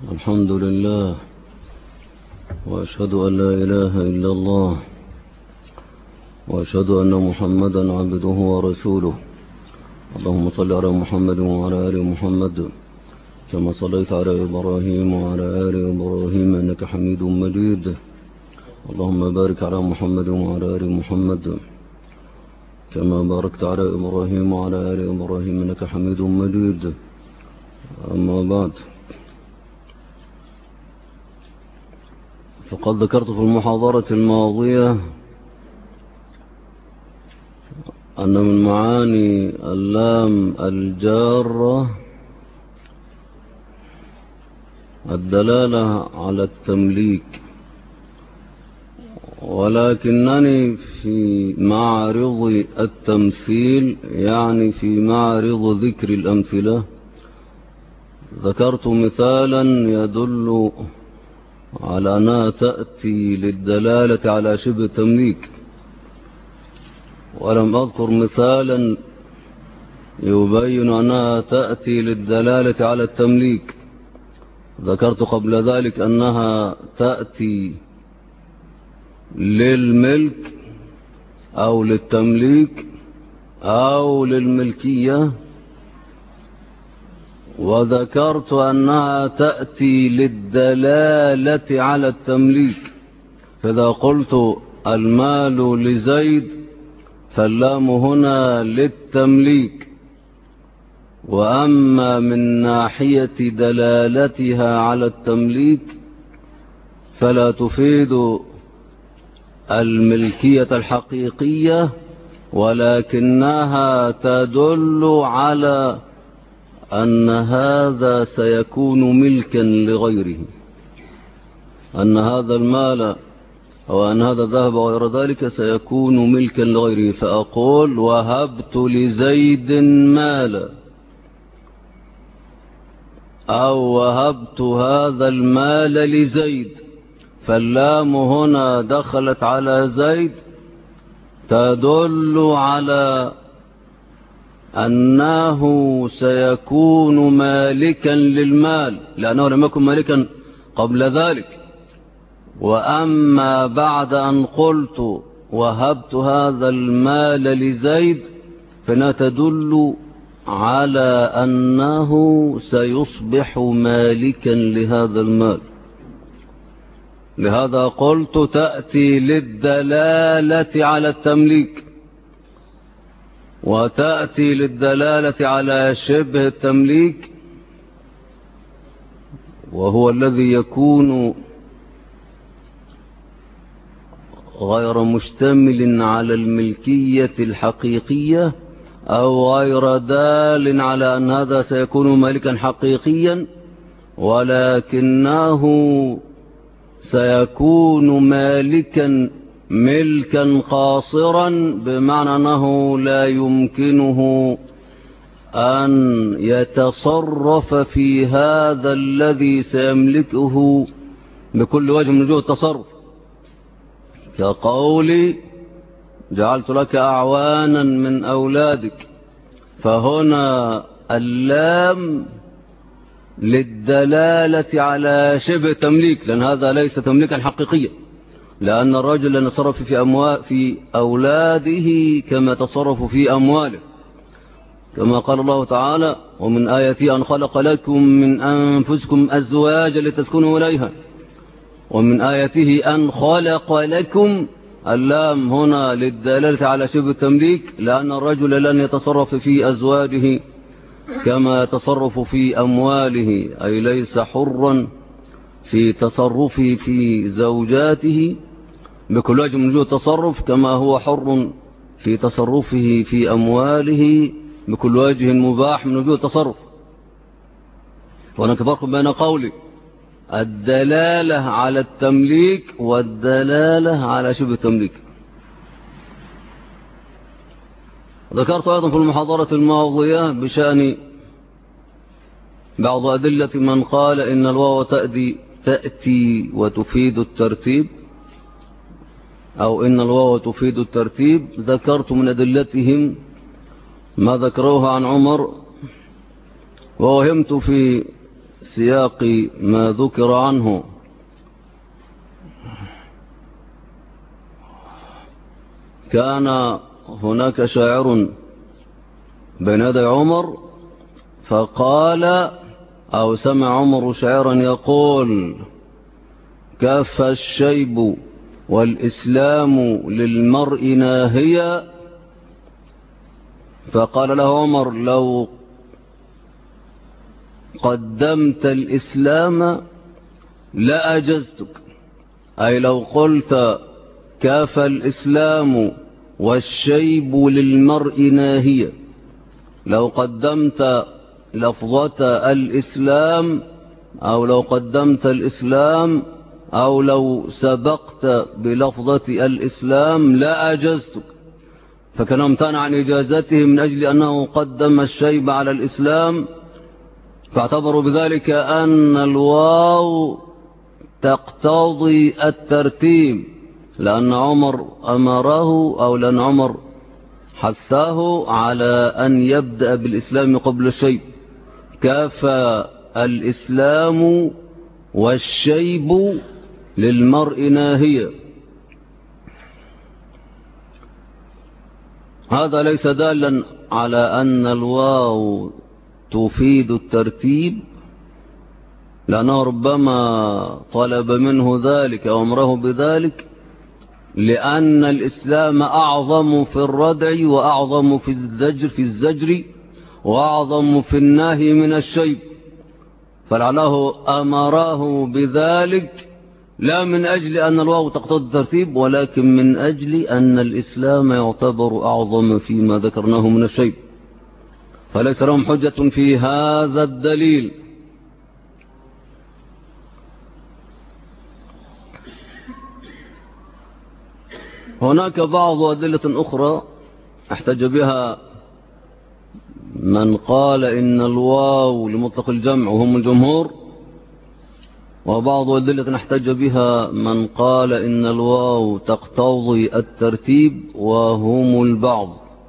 الحمد لله، وأشهد أن لا إله إلا الله، وأشهد أن محمدا عبده ورسوله. اللهم صل على محمد وعلى آل محمد كما صليت على إبراهيم وعلى آل إبراهيم إنك حميد مجيد. اللهم بارك على محمد وعلى آل محمد كما باركت على إبراهيم وعلى آل إبراهيم إنك حميد مجيد. أما بعد، فقد ذكرت في المحاضرة الماضية أن من معاني اللام الجارة الدلالة على التمليك، ولكنني في معرض التمثيل، يعني في معرض ذكر الأمثلة، ذكرت مثالا يدل على أنها تأتي للدلالة على شبه التمليك، ولم أذكر مثالا يبين أنها تأتي للدلالة على التمليك. ذكرت قبل ذلك أنها تأتي للملك أو للتمليك أو للملكية، وذكرت أنها تأتي للدلالة على التمليك. فإذا قلت المال لزيد فاللام هنا للتمليك، وأما من ناحية دلالتها على التمليك فلا تفيد الملكية الحقيقية، ولكنها تدل على أن هذا سيكون ملكا لغيره، أن هذا المال أو أن هذا الذهب وغير ذلك سيكون ملكا لغيره. فأقول وهبت لزيد مالا، أو وهبت هذا المال لزيد، فاللام هنا دخلت على زيد تدل على أنه سيكون مالكا للمال، لأنه لم يكن مالكا قبل ذلك. وأما بعد أن قلت وهبت هذا المال لزيد فإنها تدل على أنه سيصبح مالكا لهذا المال. لهذا قلت تأتي للدلالة على التمليك، وتأتي للدلالة على شبه التمليك، وهو الذي يكون غير مشتمل على الملكية الحقيقية، أو غير دال على أن هذا سيكون مالكا حقيقيا، ولكنه سيكون مالكا ملكا قاصرا، بمعنى أنه لا يمكنه أن يتصرف في هذا الذي سيملكه بكل وجه من وجوه التصرف، كقولي جعلت لك أعوانا من أولادك. فهنا اللام للدلالة على شبه تمليك، لأن هذا ليس تمليكا حقيقيا، لأن الرجل لن يتصرف في أولاده كما تصرف في أمواله، كما قال الله تعالى ومن آياته أن خلق لكم من أنفسكم أزواجا لتسكنوا إليها، ومن آياته أن خلق لكم، اللام هنا للدلالة على شبه التمليك، لأن الرجل لن يتصرف في أزواجه كما يتصرف في أمواله، أي ليس حرا في تصرفه في زوجاته بكل وجه من وجوه التصرف، كما هو حر في تصرفه في أمواله بكل وجه مباح من وجوه التصرف. وهناك فرق بين قولي الدلالة على التمليك والدلالة على شبه التمليك. ذكرت أيضا في المحاضرة الماضية بشأن بعض أدلة من قال إن الواو تأتي وتفيد الترتيب، أو إن الواو تفيد الترتيب. ذكرت من أدلتهم ما ذكروها عن عمر، ووهمت في سياق ما ذكر عنه. كان هناك شاعر بين يدي عمر فقال أو سمع عمر شاعرا يقول: كف الشيب والإسلام للمرء ناهيا. فقال له عمر: لو قدمت الإسلام لأجزتك، أي لو قلت كاف الإسلام والشيب للمرء ناهية، لو قدمت لفظة الإسلام أو لو قدمت الإسلام أو لو سبقت بلفظة الإسلام لأجزتك. فكان امتنع عن إجازته من أجل أنه قدم الشيب على الإسلام، فاعتبروا بذلك أن الواو تقتضي الترتيب، لأن عمر أمره أو لأن عمر حثاه على أن يبدأ بالإسلام قبل الشيب. كافى الإسلام والشيب للمرء ناهية. هذا ليس دالا على أن الواو تفيد الترتيب، لأنه ربما طلب منه ذلك أو أمره بذلك لأن الإسلام أعظم في الردع وأعظم في الزجر وأعظم في النهي من الشيب، فلعله أمره بذلك لا من أجل أن الواو تقتضي الترتيب، ولكن من أجل أن الإسلام يعتبر أعظم فيما ذكرناه من الشيب، فليس لهم حجة في هذا الدليل. هناك بعض أدلة أخرى احتج بها من قال إن الواو لمطلق الجمع وهم الجمهور، وبعض أدلة احتج بها من قال إن الواو تقتضي الترتيب وهم البعض.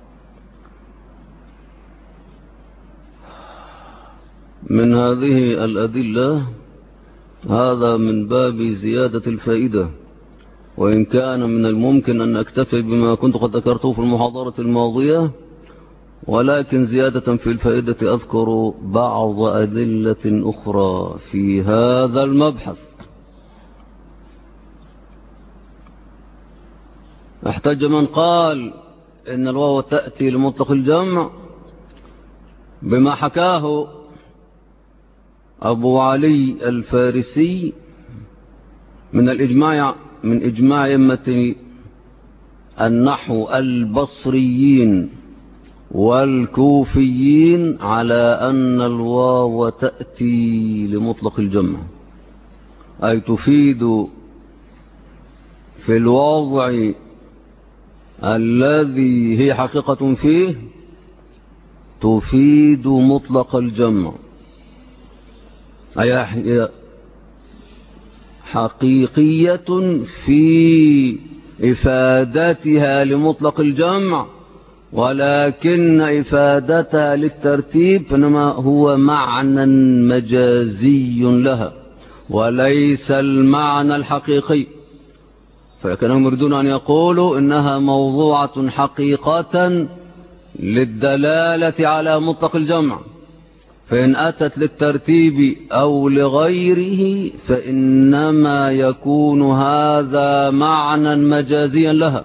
من هذه الأدلة هذا من باب زيادة الفائدة، وإن كان من الممكن أن أكتفي بما كنت قد ذكرته في المحاضرة الماضية، ولكن زيادة في الفائدة أذكر بعض أدلة أخرى في هذا المبحث. احتج من قال إن الواو تأتي لمطلق الجمع بما حكاه أبو علي الفارسي من إجماع أئمة النحو البصريين والكوفيين على أن الواو تأتي لمطلق الجمع، أي تفيد في الوضع الذي هي حقيقة فيه تفيد مطلق الجمع، أي حقيقية في إفادتها لمطلق الجمع، ولكن إفادتها للترتيب فإنما هو معنى مجازي لها وليس المعنى الحقيقي. فكانوا يريدون أن يقولوا إنها موضوعة حقيقة للدلالة على مطلق الجمع، فإن أتت للترتيب أو لغيره فإنما يكون هذا معنى مجازيا لها.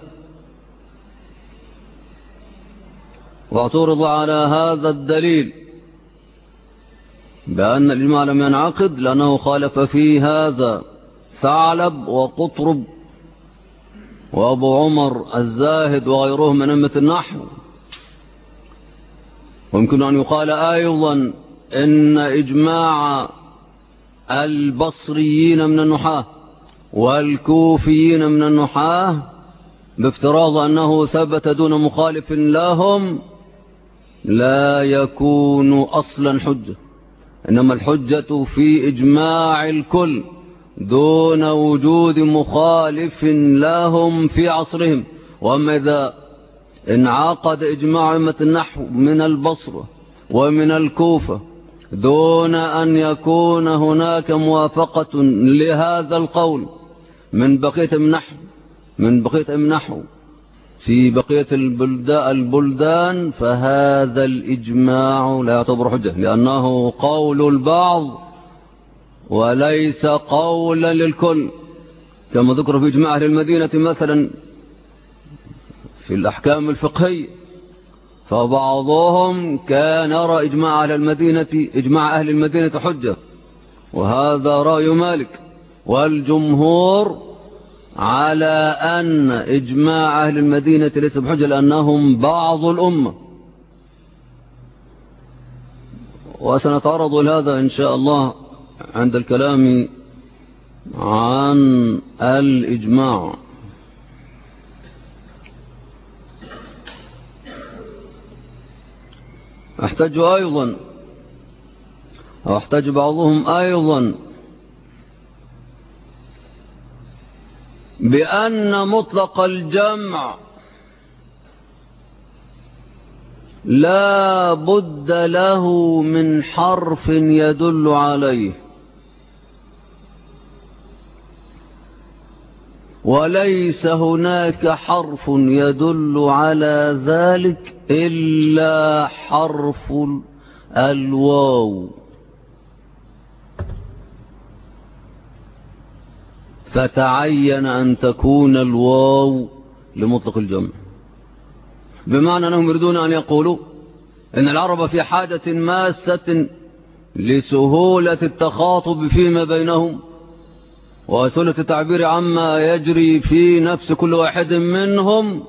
واعترض على هذا الدليل بأن الإجماع لم ينعقد لأنه خالف فيه هذا ثعلب وقطرب وأبو عمر الزاهد وغيرهم من أئمة النحو. ويمكن أن يقال أيضا إن إجماع البصريين من النحاة والكوفيين من النحاة بافتراض أنه ثبت دون مخالف لهم لا يكون أصلا حجة، إنما الحجة في إجماع الكل دون وجود مخالف لهم في عصرهم. وأما إذا انعقد إجماع أئمة النحو من البصرة ومن الكوفة دون أن يكون هناك موافقة لهذا القول من بقية النحو في بقية البلدان، فهذا الإجماع لا يعتبر حجة، لأنه قول البعض وليس قولا للكل، كما ذكر في إجماع أهل المدينة مثلا في الأحكام الفقهية، فبعضهم كان يرى إجماع أهل المدينة حجة، وهذا رأي مالك، والجمهور على أن إجماع أهل المدينة ليس بحجة لأنهم بعض الأمة. وسنتعرض لهذا إن شاء الله عند الكلام عن الإجماع. احتج بعضهم أيضا بأن مطلق الجمع لا بد له من حرف يدل عليه، وليس هناك حرف يدل على ذلك إلا حرف الواو، فتعين أن تكون الواو لمطلق الجمع، بمعنى أنهم يريدون أن يقولوا إن العرب في حاجة ماسة لسهولة التخاطب فيما بينهم وسهولة التعبير عما يجري في نفس كل واحد منهم،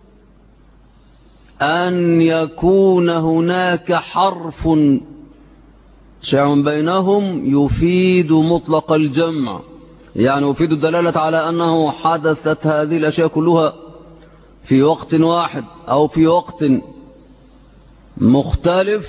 أن يكون هناك حرف شيء بينهم يفيد مطلق الجمع، يعني يفيد الدلالة على أنه حدثت هذه الأشياء كلها في وقت واحد أو في وقت مختلف،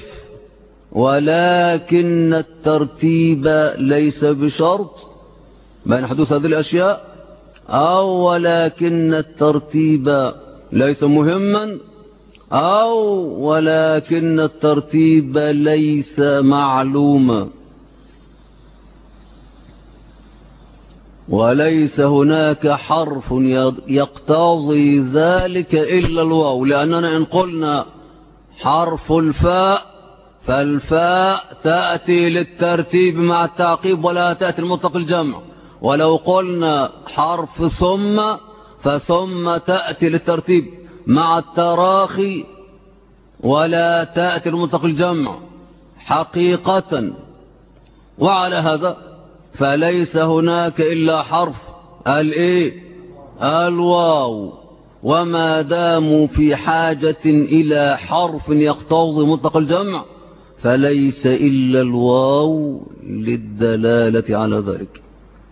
ولكن الترتيب ليس بشرط بين حدوث هذه الأشياء، أو ولكن الترتيب ليس مهما، أو ولكن الترتيب ليس معلوما، وليس هناك حرف يقتضي ذلك إلا الواو، لأننا إن قلنا حرف الفاء فالفاء تأتي للترتيب مع التعقيب ولا تأتي المطلق الجمع، ولو قلنا حرف ثم فثم تأتي للترتيب مع التراخي ولا تأتي المطلق الجمع حقيقة. وعلى هذا فليس هناك إلا حرف الواو، وما داموا في حاجة إلى حرف يقتضي مطلق الجمع فليس إلا الواو للدلالة على ذلك.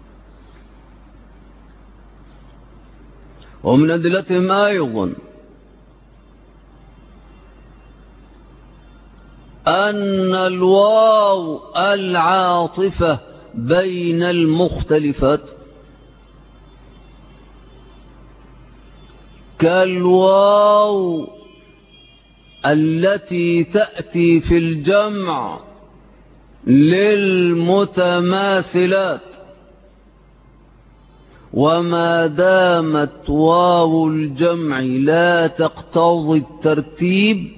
ومن أدلتهم أيضا أن الواو العاطفة بين المختلفات كالواو التي تأتي في الجمع للمتماثلات، وما دامت واو الجمع لا تقتضي الترتيب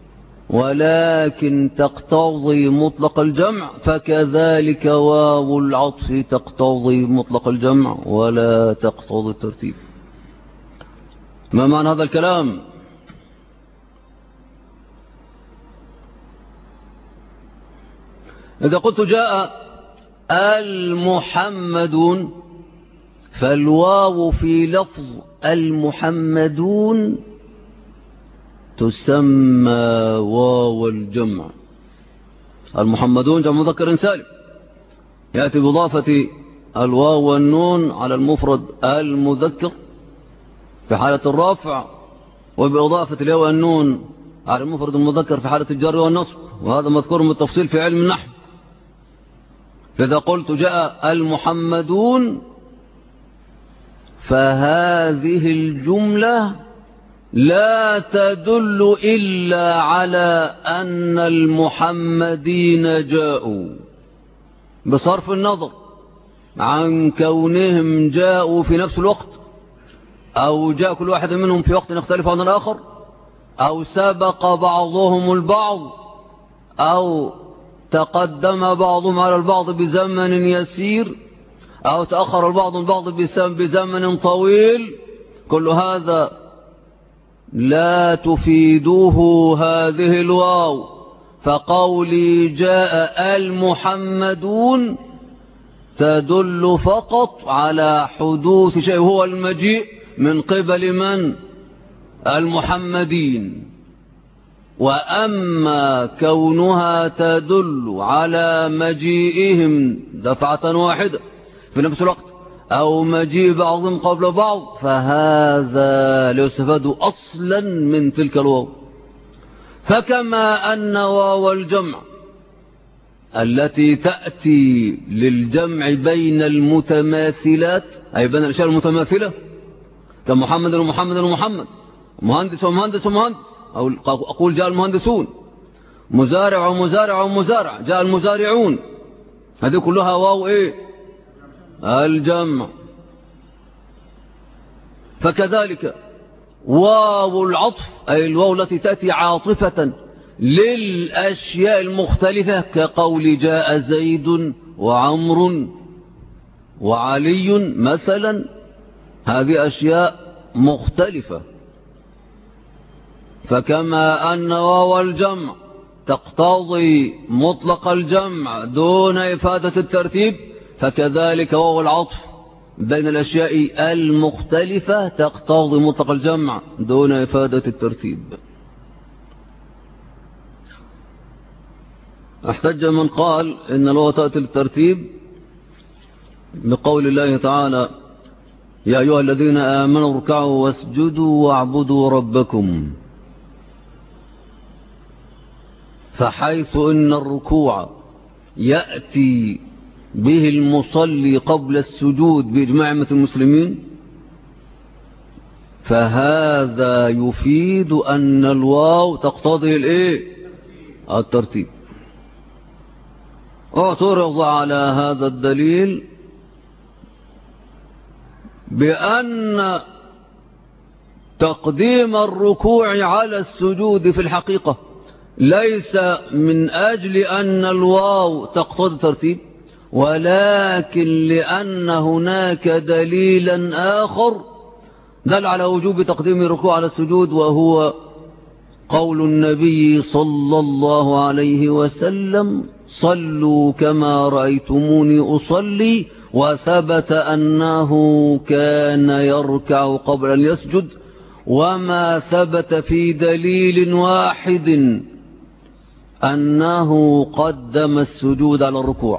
ولكن تقتضي مطلق الجمع، فكذلك واو العطف تقتضي مطلق الجمع ولا تقتضي الترتيب. ما معنى هذا الكلام؟ إذا قلت جاء المحمدون فالواو في لفظ المحمدون تسمى واو الجمع. المحمدون جمع مذكر سالم، يأتي بإضافة الواو والنون على المفرد المذكر في حالة الرفع، وبإضافة الياء والنون على المفرد المذكر في حالة الجر والنصب، وهذا مذكور بالتفصيل في علم النحو. فإذا قلت جاء المحمدون فهذه الجملة لا تدل إلا على أن المحمدين جاءوا، بصرف النظر عن كونهم جاءوا في نفس الوقت، أو جاء كل واحد منهم في وقت يختلف عن الآخر، أو سبق بعضهم البعض، أو تقدم بعضهم على البعض بزمن يسير، أو تأخر البعض البعض بزمن طويل. كل هذا لا تفيده هذه الواو. فقولي جاء المحمدون تدل فقط على حدوث شيء، هو المجيء من قبل من؟ المحمدين. وأما كونها تدل على مجيئهم دفعة واحدة في نفس الوقت، أو مجيء بعضهم قبل بعض، فهذا لا يستفاد أصلا من تلك الواو. فكما أن واو الجمع التي تأتي للجمع بين المتماثلات، أي بين الأشياء المتماثلة، كمحمد ومحمد ومحمد، مهندس ومهندس ومهندس، أو أقول جاء المهندسون، مزارع ومزارع ومزارع، جاء المزارعون، هذه كلها واو إيه؟ الجمع. فكذلك واو العطف، أي الواو التي تأتي عاطفة للأشياء المختلفة، كقول جاء زيد وعمر وعلي مثلا، هذه أشياء مختلفة. فكما أن واو الجمع تقتضي مطلق الجمع دون إفادة الترتيب، فكذلك واو العطف بين الأشياء المختلفة تقتضي مطلق الجمع دون إفادة الترتيب. احتج من قال إن الواو تأتي للترتيب بقول الله تعالى يا أيها الذين آمنوا اركعوا واسجدوا واعبدوا ربكم، فحيث إن الركوع يأتي به المصلي قبل السجود بإجماع أمة المسلمين، فهذا يفيد أن الواو تقتضي الترتيب. اعترض على هذا الدليل بأن تقديم الركوع على السجود في الحقيقة ليس من أجل أن الواو تقتضي الترتيب، ولكن لأن هناك دليلا آخر دل على وجوب تقديم الركوع على السجود، وهو قول النبي صلى الله عليه وسلم صلوا كما رأيتموني أصلي، وثبت أنه كان يركع قبل أن يسجد، وما ثبت في دليل واحد أنه قدم السجود على الركوع.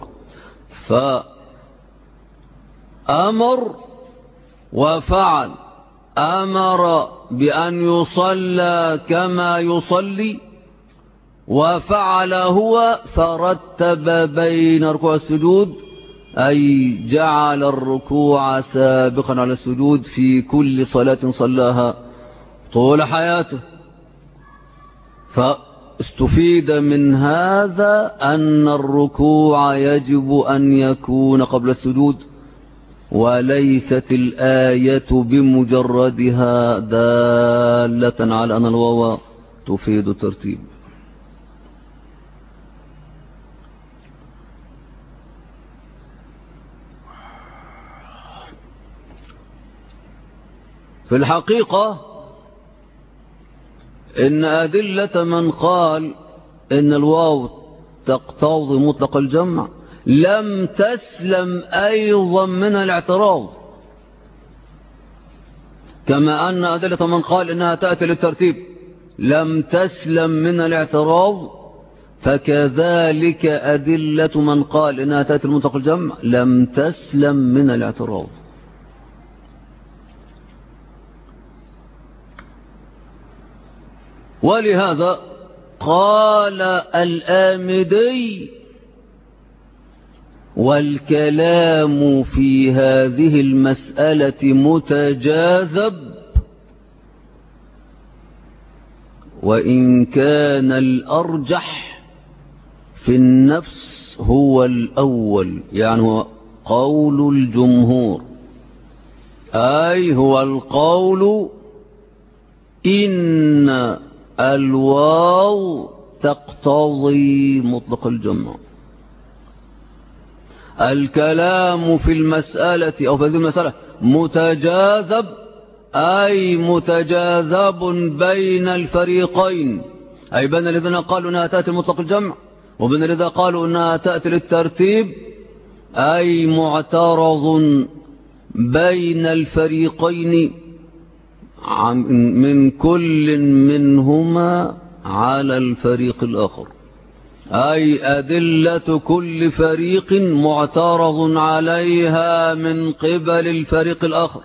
فأمر وفعل، أمر بأن يصلى كما يصلي، وفعل هو فرتب بين ركوع السجود، أي جعل الركوع سابقا على السجود في كل صلاة صلاها طول حياته. فاستفيد من هذا أن الركوع يجب أن يكون قبل السجود، وليست الآية بمجردها دالة على أن الواو تفيد الترتيب. في الحقيقة إن أدلة من قال إن الواو تقتضي مطلق الجمع لم تسلم أيضا من الاعتراض، كما أن أدلة من قال إنها تأتي للترتيب لم تسلم من الاعتراض، فكذلك أدلة من قال إنها تأتي لمطلق الجمع لم تسلم من الاعتراض. ولهذا قال الآمدي والكلام في هذه المسألة متجاذب، وإن كان الأرجح في النفس هو الأول، يعني هو قول الجمهور، أي هو القول إن الواو تقتضي مطلق الجمع. الكلام في المسألة أو في هذه المسألة متجاذب، أي متجاذب بين الفريقين، أي بين الذين قالوا أنها تأتي مطلق الجمع وبين الذين قالوا أنها تأتي للترتيب، أي معترض بين الفريقين من كل منهما على الفريق الآخر، أي أدلة كل فريق معترض عليها من قبل الفريق الآخر.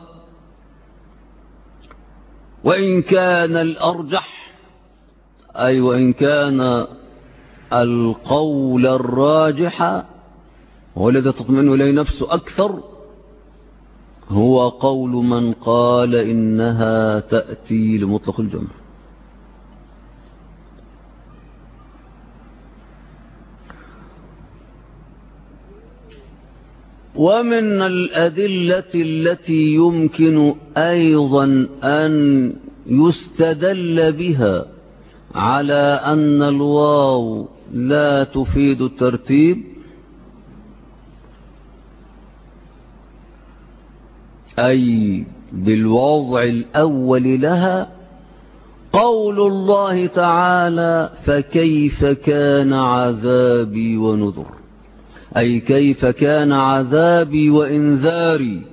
وإن كان الأرجح، أي وإن كان القول الراجح هو الذي تطمئن إليه نفسه أكثر، هو قول من قال إنها تأتي لمطلق الجمع. ومن الأدلة التي يمكن أيضا أن يستدل بها على أن الواو لا تفيد الترتيب، أي بالوضع الأول لها، قول الله تعالى فكيف كان عذابي ونذر، أي كيف كان عذابي وإنذاري.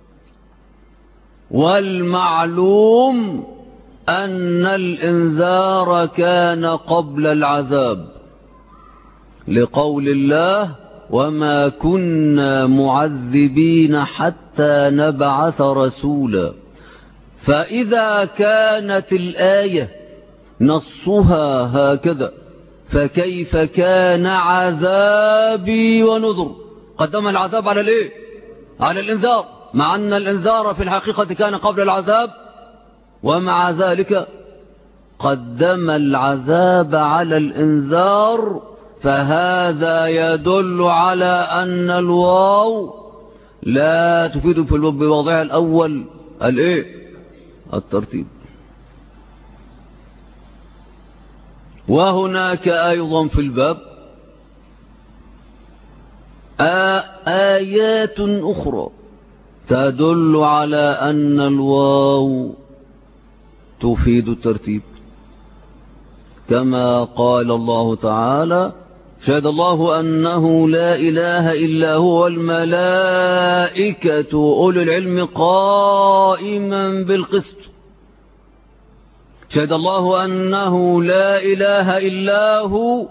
والمعلوم أن الإنذار كان قبل العذاب، لقول الله وما كنا معذبين حتى نبعث رسولا. فإذا كانت الآية نصها هكذا فكيف كان عذابي ونذر، قدم العذاب على الايه؟ على الإنذار، مع أن الإنذار في الحقيقة كان قبل العذاب، ومع ذلك قدم العذاب على الإنذار. فهذا يدل على أن الواو لا تفيد في بوضعها الأول الايه؟ الترتيب. وهناك أيضا في الباب آيات أخرى تدل على أن الواو تفيد الترتيب، كما قال الله تعالى شهد الله أنه لا إله إلا هو والملائكة أولو العلم قائما بالقسط. شهد الله أنه لا إله إلا هو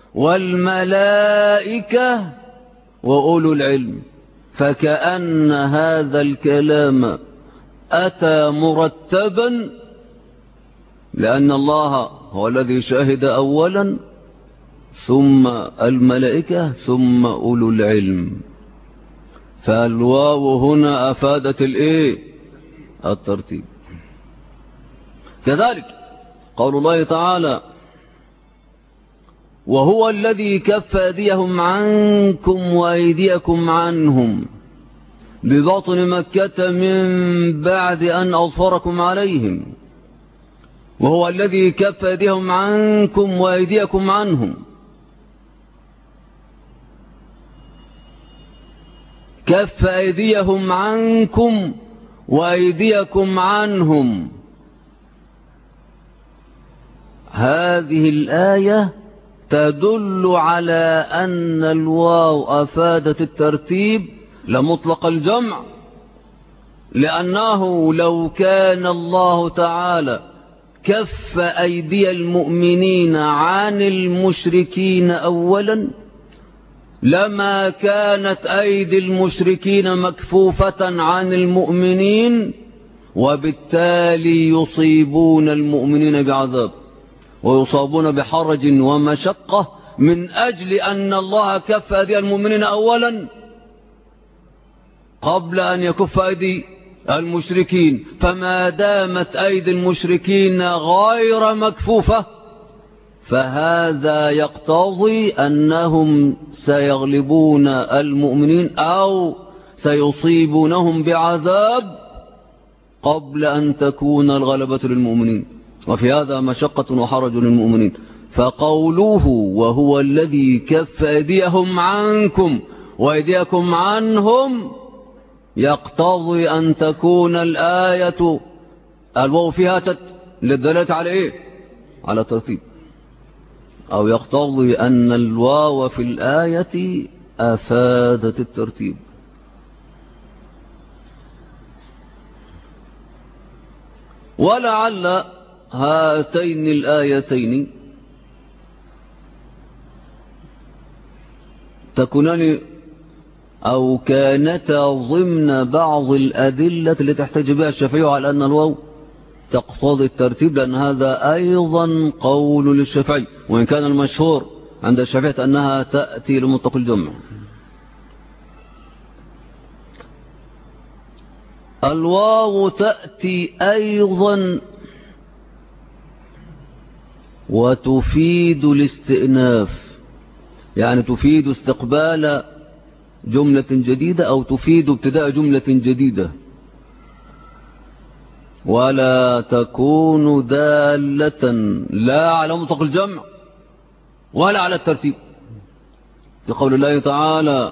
والملائكة وأولو العلم، فكأن هذا الكلام أتى مرتبا، لأن الله هو الذي شهد أولا ثم الملائكة ثم أولو العلم، فالواو هنا أفادت الإيه؟ الترتيب. كذلك قول الله تعالى وهو الذي كف أيديهم عنكم وأيديكم عنهم ببطن مكة من بعد أن أظفركم عليهم، وهو الذي كف أيديهم عنكم وأيديكم عنهم، كف أيديهم عنكم وأيديكم عنهم. هذه الآية تدل على أن الواو أفادت الترتيب لمطلق الجمع، لأنه لو كان الله تعالى كف أيدي المؤمنين عن المشركين أولا لما كانت أيدي المشركين مكفوفة عن المؤمنين، وبالتالي يصيبون المؤمنين بعذاب ويصابون بحرج ومشقة من أجل أن الله كف أيدي المؤمنين أولا قبل أن يكف أيدي المشركين، فما دامت أيدي المشركين غير مكفوفة فهذا يقتضي أنهم سيغلبون المؤمنين أو سيصيبونهم بعذاب قبل أن تكون الغلبة للمؤمنين، وفي هذا مشقة وحرج للمؤمنين. فقوله وهو الذي كف أيديهم عنكم وأيديكم عنهم يقتضي أن تكون الآية الواو فيها للدلالة على إيه؟ على ترتيب، أو يقتضي أن الواو في الآية أفادت الترتيب. ولعل هاتين الآيتين تكونان أو كانتا ضمن بعض الأدلة التي تحتاج بها الشافعي على أن الواو تقتضي الترتيب، لأن هذا أيضا قول للشافعي، وإن كان المشهور عند الشافعي أنها تأتي لمطلق الجمع. الواو تأتي أيضا وتفيد الاستئناف، يعني تفيد استقبال جملة جديدة أو تفيد ابتداء جملة جديدة، ولا تكون دالة لا على مطلق الجمع ولا على الترتيب، لقول الله تعالى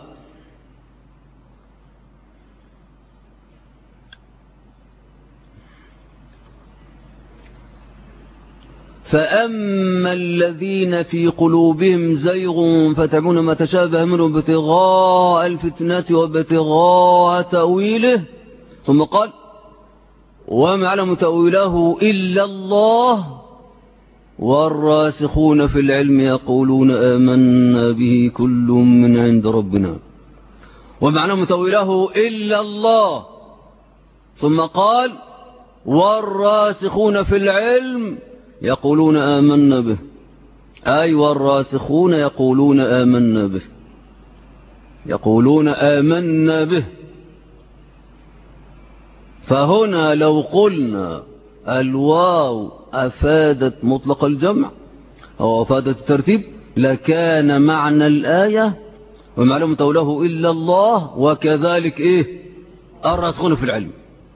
فأما الذين في قلوبهم زيغ فتعبون ما تشابه منه ابتغاء الفتنة وابتغاء تأويله، ثم قال وما يعلم تأويله إلا الله والراسخون في العلم يقولون آمنا به كل من عند ربنا. وما يعلم تأويله إلا الله، ثم قال والراسخون في العلم يقولون آمنا به، أي والراسخون يقولون آمنا به، يقولون آمنا به. فهنا لو قلنا الواو أفادت مطلق الجمع أو أفادت الترتيب لكان معنى الآية ومعلوم تأويله إلا الله وكذلك إيه الراسخون في العلم،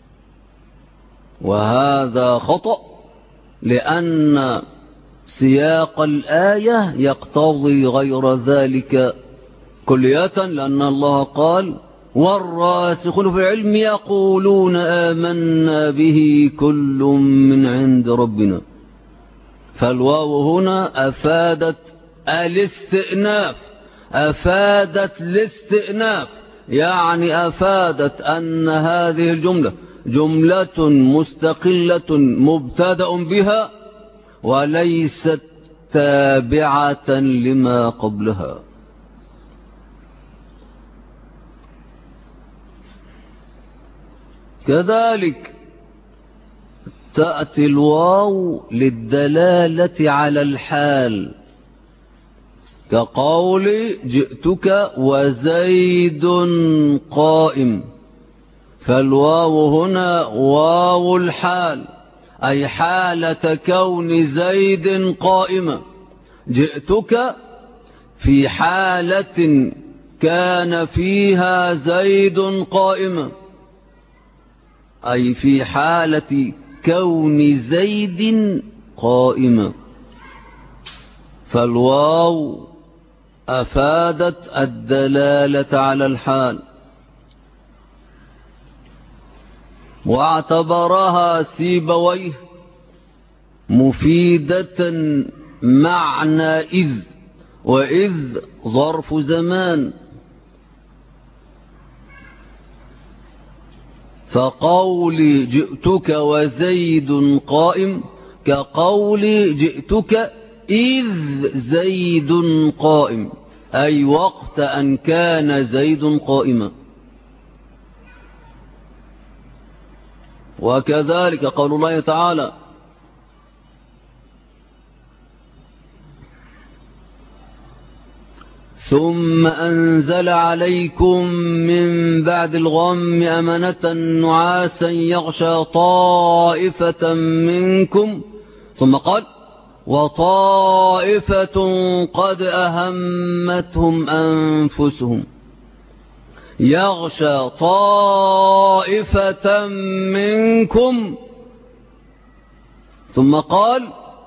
وهذا خطأ لأن سياق الآية يقتضي غير ذلك كلية، لأن الله قال والراسخون في العلم يقولون آمنا به كل من عند ربنا. فالواو هنا أفادت الاستئناف، أفادت الاستئناف، يعني أفادت أن هذه الجملة جملة مستقلة مبتدأ بها وليست تابعة لما قبلها. كذلك تأتي الواو للدلالة على الحال، كقول جئتك وزيد قائم، فالواو هنا واو الحال أي حالة كون زيد قائمة. جئتك في حالة كان فيها زيد قائمة، أي في حالة كون زيد قائمة، فالواو أفادت الدلالة على الحال. واعتبرها سيبويه مفيدة معنى إذ، وإذ ظرف زمان، فقول جئتك وزيد قائم كقول جئتك إذ زيد قائم، أي وقت أن كان زيد قائما. وكذلك قول الله تعالى ثم أنزل عليكم من بعد الغم أمنة نعاسا يغشى طائفة منكم ثم قال وطائفة قد أهمتهم أنفسهم يغشى طائفة منكم ثم قال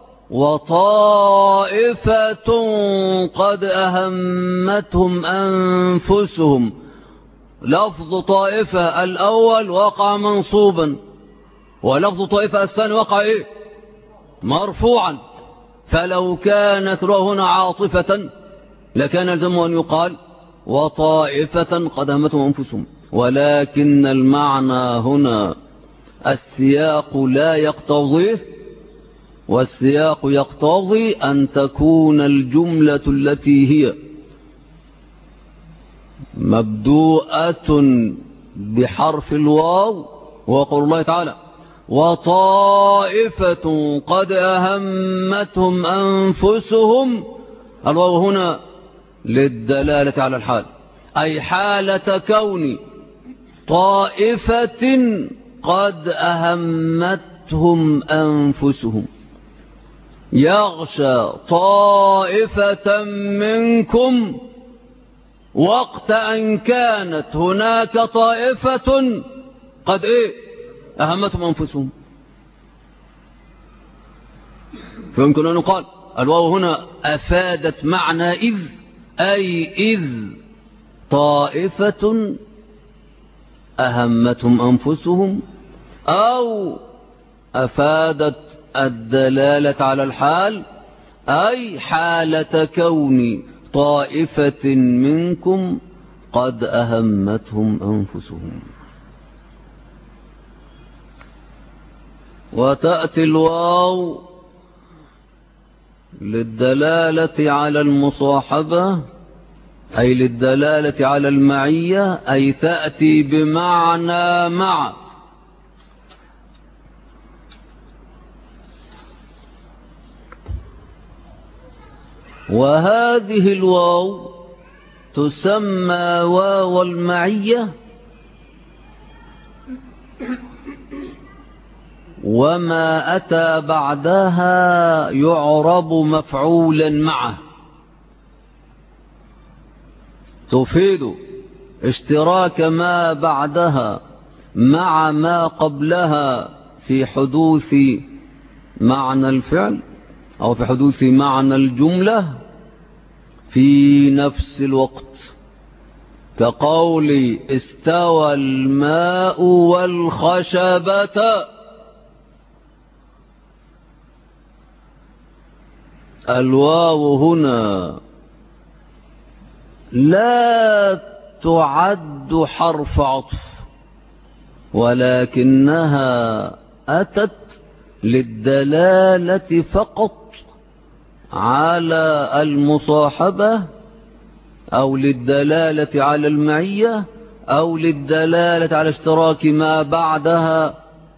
وطائفة قد أهمتهم أنفسهم. لفظ طائفة الأول وقع منصوبا ولفظ طائفة الثاني وقع إيه؟ مرفوعا. فلو كانت هنا عاطفة لكان يلزمه أن يقال وطائفة قد أهمتهم أنفسهم، ولكن المعنى هنا السياق لا يقتضيه، والسياق يقتضي أن تكون الجملة التي هي مبدوءة بحرف الواو وقول الله تعالى وطائفة قد أهمتهم أنفسهم. الواو هنا للدلالة على الحال، أي حالة كون طائفة قد أهمتهم أنفسهم يغشى طائفة منكم وقت أن كانت هناك طائفة قد إيه أهمتهم أنفسهم. فيمكن أن يقال الواو هنا أفادت معنى إذ، أي إذ طائفة أهمتهم أنفسهم، أو أفادت الدلالة على الحال أي حالة كون طائفة منكم قد أهمتهم أنفسهم. وتأتي الواو للدلالة على المصاحبة أي للدلالة على المعية، أي تأتي بمعنى مع. وهذه الواو تسمى واو المعية، وما أتى بعدها يعرب مفعولا معه، تفيد اشتراك ما بعدها مع ما قبلها في حدوث معنى الفعل أو في حدوث معنى الجملة في نفس الوقت، كقول استوى الماء والخشبة. الواو هنا لا تعد حرف عطف، ولكنها أتت للدلالة فقط على المصاحبة أو للدلالة على المعية أو للدلالة على اشتراك ما بعدها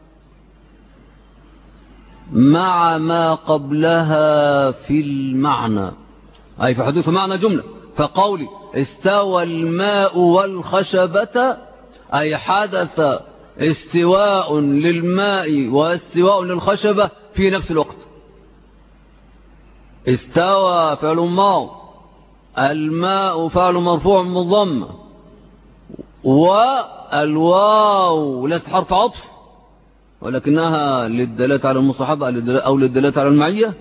مع ما قبلها في المعنى، أي في حدوث معنى جملة. فقولي استوى الماء والخشبة أي حدث استواء للماء واستواء للخشبة في نفس الوقت. استوى فعل ماض، الماء فعل مرفوع بالضمة، والواو ليست حرف عطف ولكنها للدلالة على المصاحبة أو للدلالة على المعية.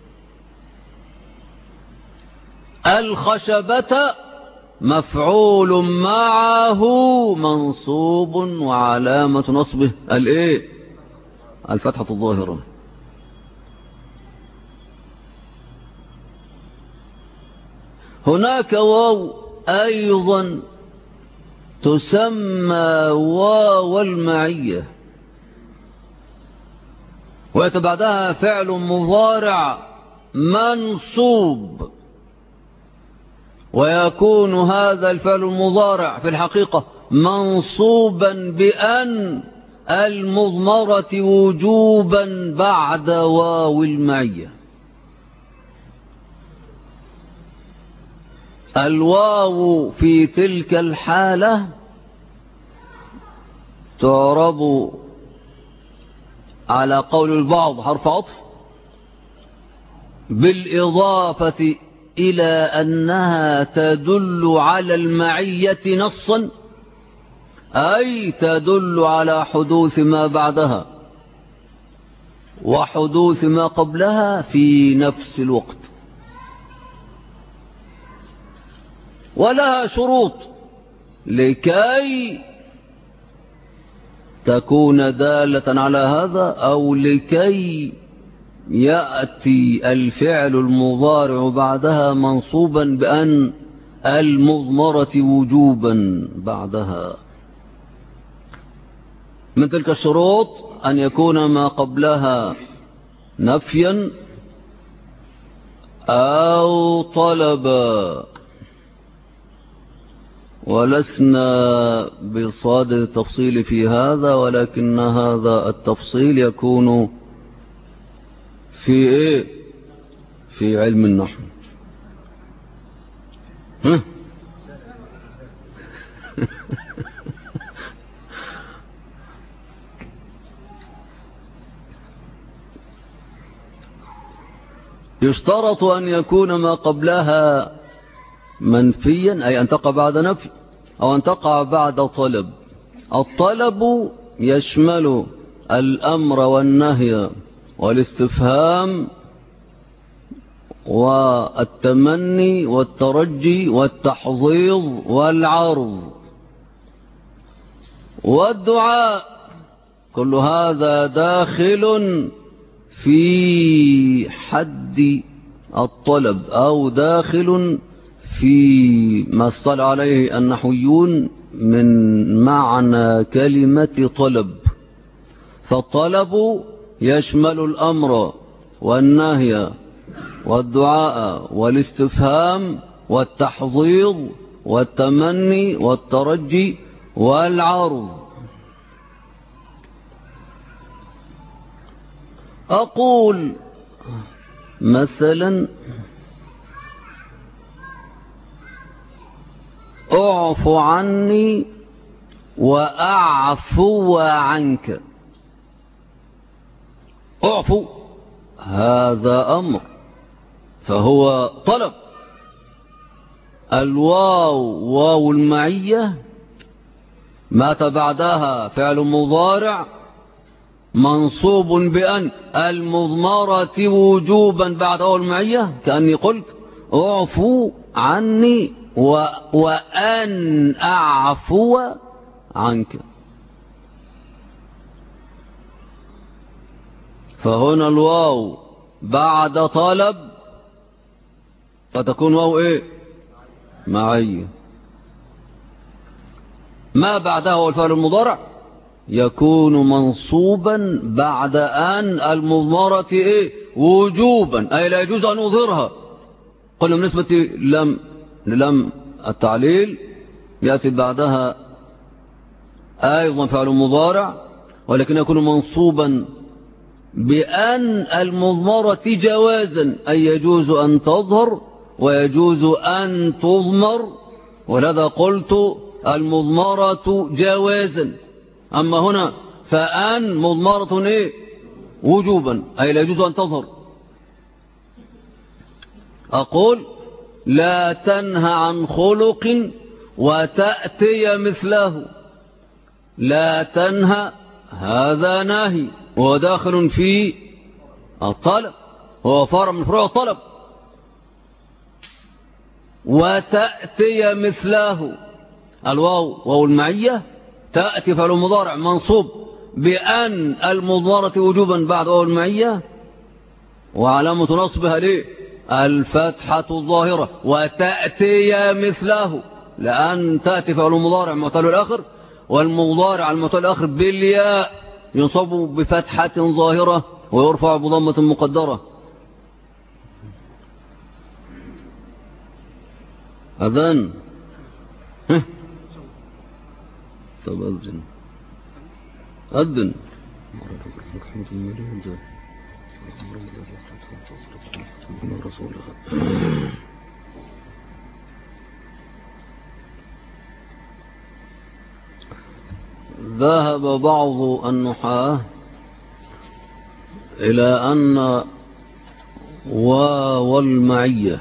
الخشبة مفعول معه منصوب وعلامة نصبه الايه الفتحة الظاهرة. هناك واو أيضا تسمى واو المعية، ويأتي بعدها فعل مضارع منصوب، ويكون هذا الفعل المضارع في الحقيقة منصوبا بأن المضمرة وجوبا بعد واو المعية. الواو في تلك الحالة تعرب على قول البعض حرف عطف بالإضافة إلى أنها تدل على المعية نصا، أي تدل على حدوث ما بعدها وحدوث ما قبلها في نفس الوقت. ولها شروط لكي تكون دالة على هذا، أو لكي يأتي الفعل المضارع بعدها منصوبا بأن المضمرة وجوبا بعدها. من تلك الشروط أن يكون ما قبلها نفيا أو طلبا، ولسنا بصدد التفصيل في هذا، ولكن هذا التفصيل يكون في إيه؟ في علم النحو. يشترط أن يكون ما قبلها منفيا، أي أن تقع بعد نفي أو أن تقع بعد طلب. الطلب يشمل الأمر والنهي والاستفهام والتمني والترجي والتحضيض والعرض والدعاء، كل هذا داخل في حد الطلب أو داخل في ما اصطلح عليه النحويون من معنى كلمة طلب. فالطلب يشمل الأمر والنهي والدعاء والاستفهام والتحضيض والتمني والترجي والعرض. أقول مثلا اعف عني وأعفو عنك. اعفو هذا أمر فهو طلب. الواو واو المعية مات بعدها فعل مضارع منصوب بأن المضمرة وجوبا بعد واو المعية، كأني قلت اعفو عني وأن أعفو عنك. فهنا الواو بعد طلب فتكون واو ايه؟ معية. ما بعدها هو الفعل المضارع يكون منصوبا بعد أن المضمرة ايه؟ وجوبا، أي لا يجوز أن أظهرها. قلنا بالنسبة لم التعليل يأتي بعدها أيضا فعل مضارع، ولكن يكون منصوبا بأن المضمرة جوازا، أي يجوز أن تظهر ويجوز أن تضمر، ولذا قلت المضمرة جوازا. أما هنا فأن مضمرة إيه؟ وجوبا، أي لا يجوز أن تظهر. أقول لا تنهى عن خلق وتأتي مثله. لا تنهى هذا ناهي وداخل في الطلب، هو فرع من فروع الطلب. وتأتي مثله الواو واو المعية تأتي فعل مضارع منصوب بأن المضمرة وجوبا بعد واو المعية، وعلامة نصبها ليه؟ الفتحة الظاهرة. وتأتي مثله لأن تأتي فعل مضارع معتل الآخر، والمضارع المعتل الآخر بالياء ينصب بفتحة ظاهرة ويرفع بضمة مقدرة. أذن طب أذن أذن ذهب بعض النحاة إلى أن واو المعية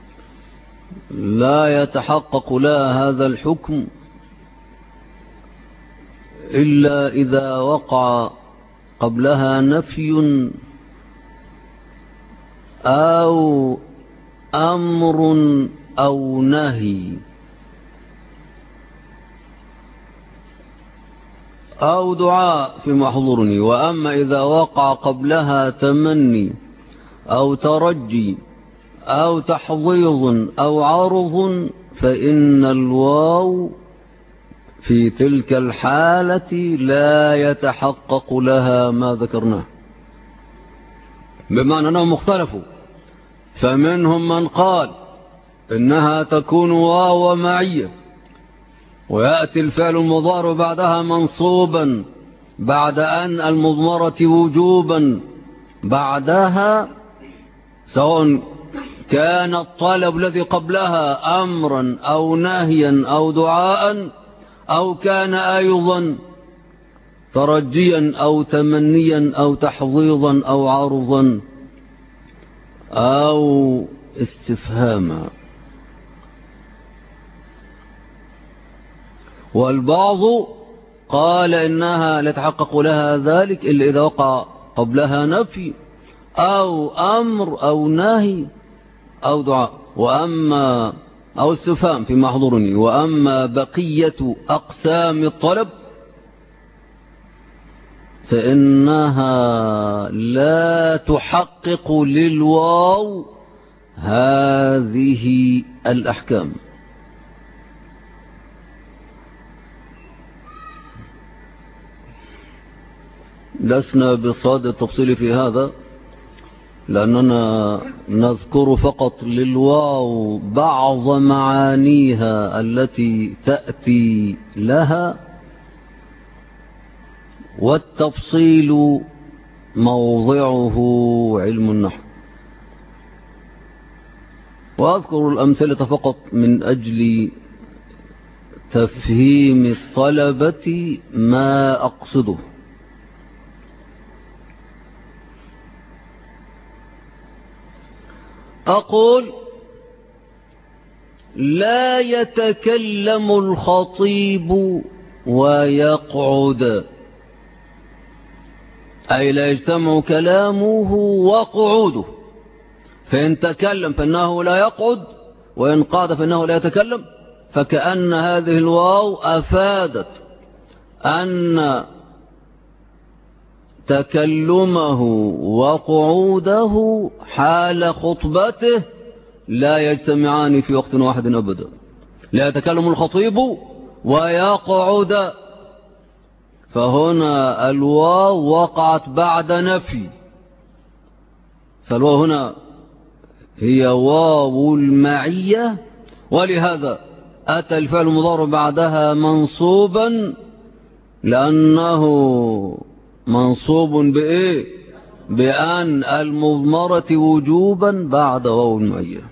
لا يتحقق لها هذا الحكم إلا إذا وقع قبلها نفي أو أمر أو نهي أو دعاء في محضرني. وأما إذا وقع قبلها تمني أو ترجي أو تحضيض أو عرض فإن الواو في تلك الحالة لا يتحقق لها ما ذكرناه، بمعنى أنهم مختلفوا. فمنهم من قال إنها تكون واو معية ويأتي الفعل المضارع بعدها منصوبا بعد أن المضمرة وجوبا بعدها، سواء كان الطلب الذي قبلها أمرا أو نهيا أو دعاء، أو كان أيضا ترجيا أو تمنيا أو تحضيضا أو عرضا أو استفهاما. والبعض قال إنها لا يتحقق لها ذلك إلا إذا وقع قبلها نفي أو أمر أو نهي أو دعاء أو استفهام في محضرني. وأما بقية أقسام الطلب فإنها لا تحقق للواو هذه الأحكام. لسنا بصدد التفصيل في هذا، لأننا نذكر فقط للواو بعض معانيها التي تأتي لها، والتفصيل موضعه علم النحو. وأذكر الأمثلة فقط من أجل تفهيم الطلبة ما أقصده. أقول لا يتكلم الخطيب ويقعد، أي لا يجتمع كلامه وقعوده. فإن تكلم فإنه لا يقعد، وإن قعد فإنه لا يتكلم. فكأن هذه الواو أفادت أن تكلمه وقعوده حال خطبته لا يجتمعان في وقت واحد أبدا. لا يتكلم الخطيب ويقعد، فهنا الواو وقعت بعد نفي، فالواو هنا هي واو المعية، ولهذا أتى الفعل المضارع بعدها منصوبا، لأنه منصوب بإيه؟ بأن المضمرة وجوبا بعد واو المعية.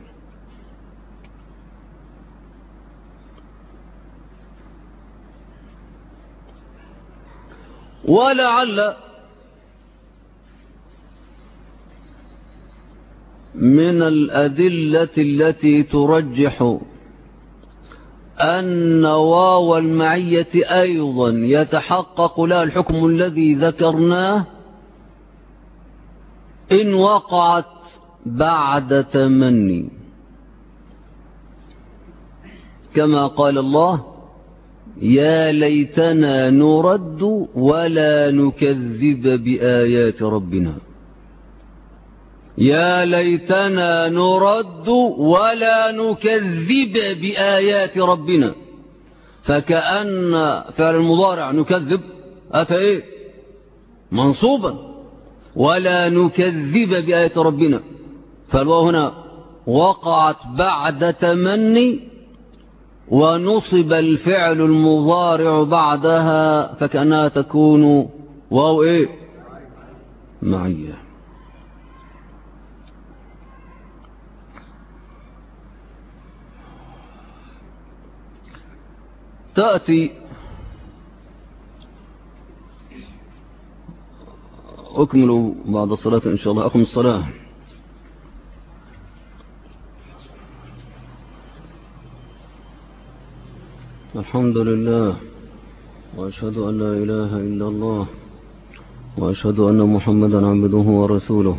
ولعل من الأدلة التي ترجح أن واو المعية أيضا يتحقق لها الحكم الذي ذكرناه إن وقعت بعد تمني، كما قال الله: يا ليتنا نرد ولا نكذب بآيات ربنا. يا ليتنا نرد ولا نكذب بآيات ربنا. فكأن فعل المضارع نكذب أتى إيه؟ منصوبا، ولا نكذب بآيات ربنا، فالواو هنا وقعت بعد تمني ونصب الفعل المضارع بعدها، فكأنها تكون واو إيه؟ معية. تأتي أكمل بعد الصلاة إن شاء الله. أقم الصلاة. الحمد لله، وأشهد أن لا إله إلا الله، وأشهد أن محمدا عبده ورسوله.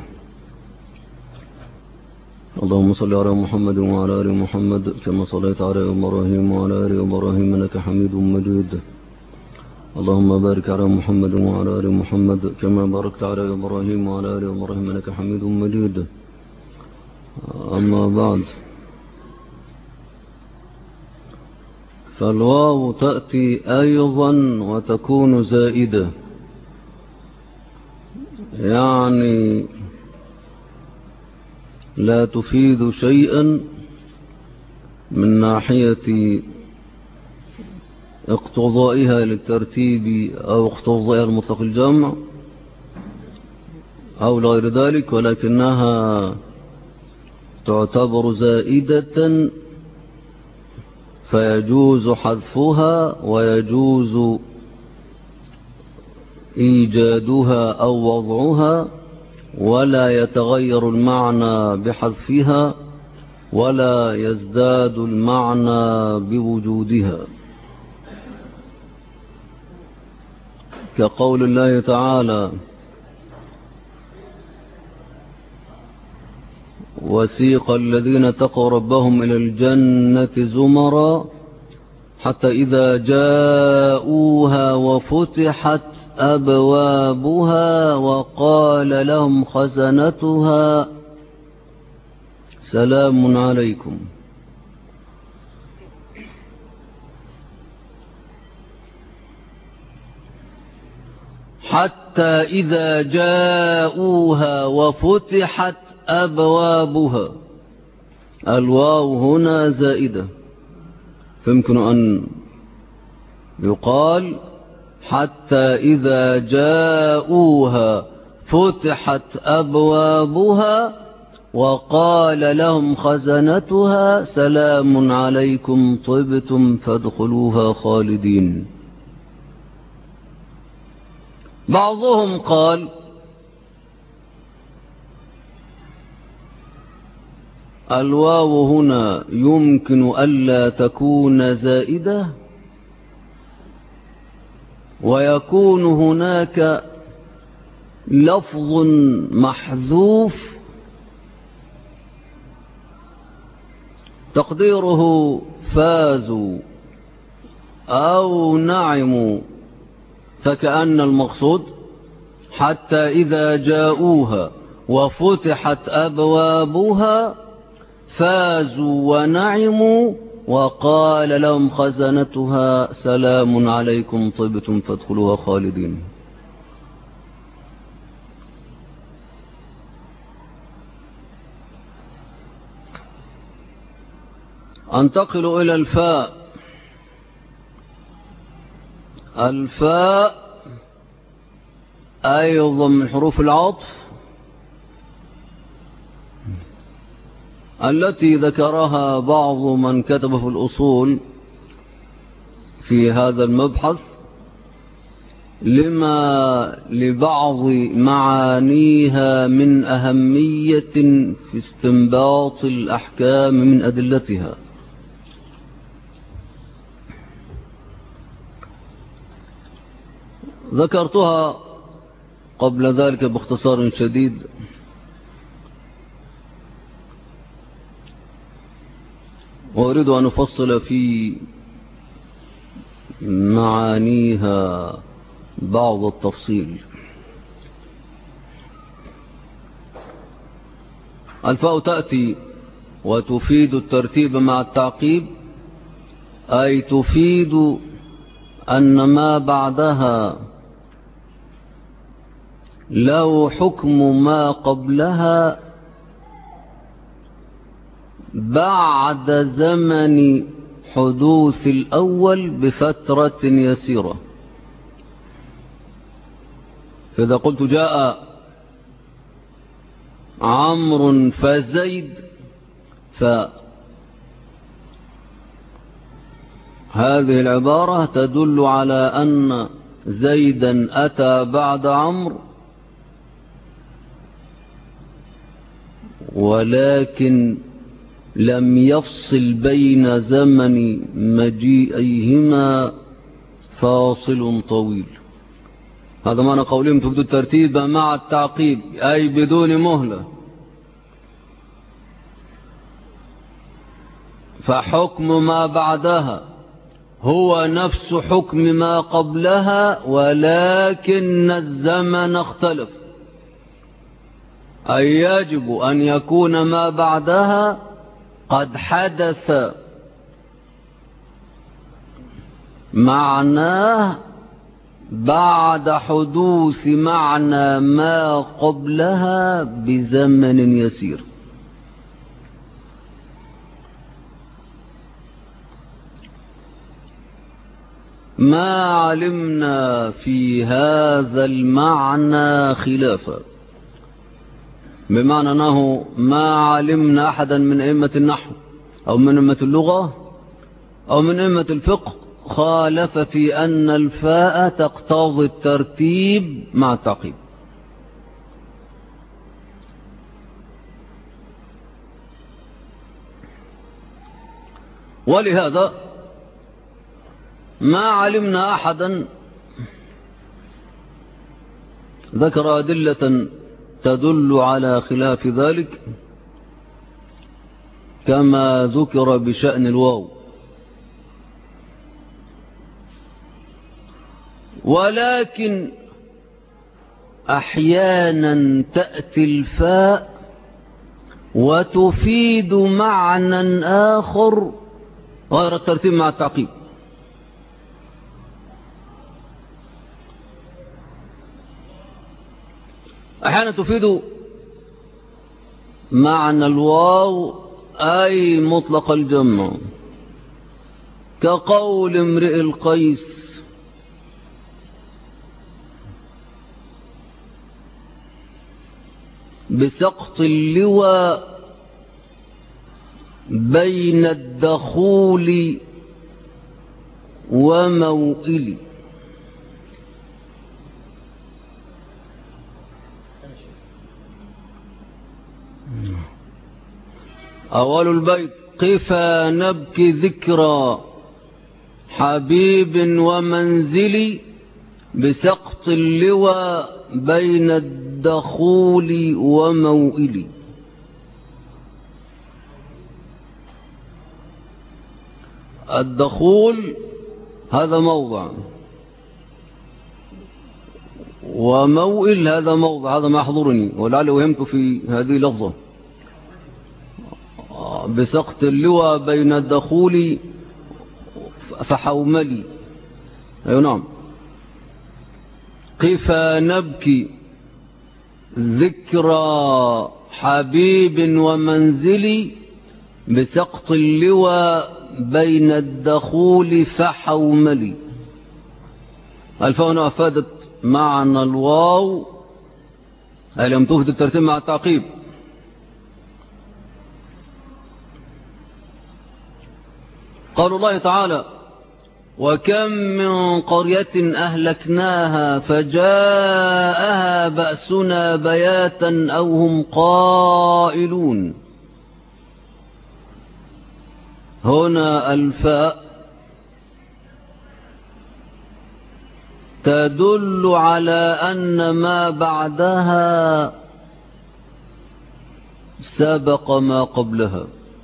اللهم صل على محمد وعلى آل محمد كما صليت على إبراهيم وعلى آل إبراهيم إنك حميد مجيد. اللهم بارك على محمد وعلى آل محمد كما باركت على إبراهيم وعلى آل إبراهيم إنك حميد مجيد. أما بعد، فالواو تأتي أيضا وتكون زائدة، يعني لا تفيد شيئا من ناحية اقتضائها للترتيب أو اقتضائها المطلق الجمع أو غير ذلك، ولكنها تعتبر زائدة فيجوز حذفها ويجوز إيجادها أو وضعها، ولا يتغير المعنى بحذفها ولا يزداد المعنى بوجودها، كقول الله تعالى: وسيق الذين اتقوا ربهم إلى الجنة زمرا حتى إذا جاءوها وفتحت أبوابها وقال لهم خزنتها سلام عليكم. حتى إذا جاءوها وفتحت أبوابها، الواو هنا زائدة، فيمكن أن يقال حتى إذا جاءوها فتحت أبوابها وقال لهم خزنتها سلام عليكم طبتم فادخلوها خالدين. بعضهم قال الواو هنا يمكن ألا تكون زائدة، ويكون هناك لفظ محذوف تقديره فازوا أو نعموا، فكأن المقصود حتى إذا جاءوها وفتحت أبوابها فازوا ونعموا وقال لهم خزنتها سلام عليكم طبتم فادخلوها خالدين. أنتقل إلى الفاء. الفاء أيضا من حروف العطف التي ذكرها بعض من كتب في الأصول في هذا المبحث لما لبعض معانيها من أهمية في استنباط الأحكام من أدلتها. ذكرتها قبل ذلك باختصار شديد، وأريد أن أفصل في معانيها بعض التفصيل. الفاء تأتي وتفيد الترتيب مع التعقيب، أي تفيد أن ما بعدها له حكم ما قبلها بعد زمن حدوث الأول بفترة يسيرة. فإذا قلت جاء عمرو فزيد، فهذه العبارة تدل على أن زيدا أتى بعد عمرو ولكن لم يفصل بين زمن مجيئيهما فاصل طويل. هذا معنى قولهم تبدو الترتيب مع التعقيب أي بدون مهلة. فحكم ما بعدها هو نفس حكم ما قبلها ولكن الزمن اختلف، أي يجب أن يكون ما بعدها قد حدث معناه بعد حدوث معنى ما قبلها بزمن يسير. ما علمنا في هذا المعنى خلافا، بمعنى أنه ما علمنا أحدا من أئمة النحو أو من أئمة اللغة أو من أئمة الفقه خالف في أن الفاء تقتضي الترتيب مع التعقيب. ولهذا ما علمنا أحدا ذكر أدلة تدل على خلاف ذلك كما ذكر بشأن الواو. ولكن أحيانا تأتي الفاء وتفيد معنى آخر غير الترتيب مع التعقيب. أحيانا تفيد معنى الواو أي مطلق الجمع، كقول امرئ القيس بسقط اللواء بين الدخول وموئل. أول البيت قفا نبكي ذكرى حبيب ومنزلي بسقط اللواء بين الدخول وموئل. الدخول هذا موضع وموئل هذا موضع، هذا ما يحضرني ولعل وهمت في هذه اللفظة. بسقط اللواء بين الدخول فحوملي. أيوة نعم. قفا نبكي ذكرى حبيب ومنزلي بسقط اللواء بين الدخول فحوملي. الفاء أفادت معنى الواو أي لم تفد الترتيب مع التعقيب. قال الله تعالى وكم من قرية أهلكناها فجاءها بأسنا بياتا أو هم قائلون. هنا الفاء تدل على أن ما بعدها سبق ما قبلها،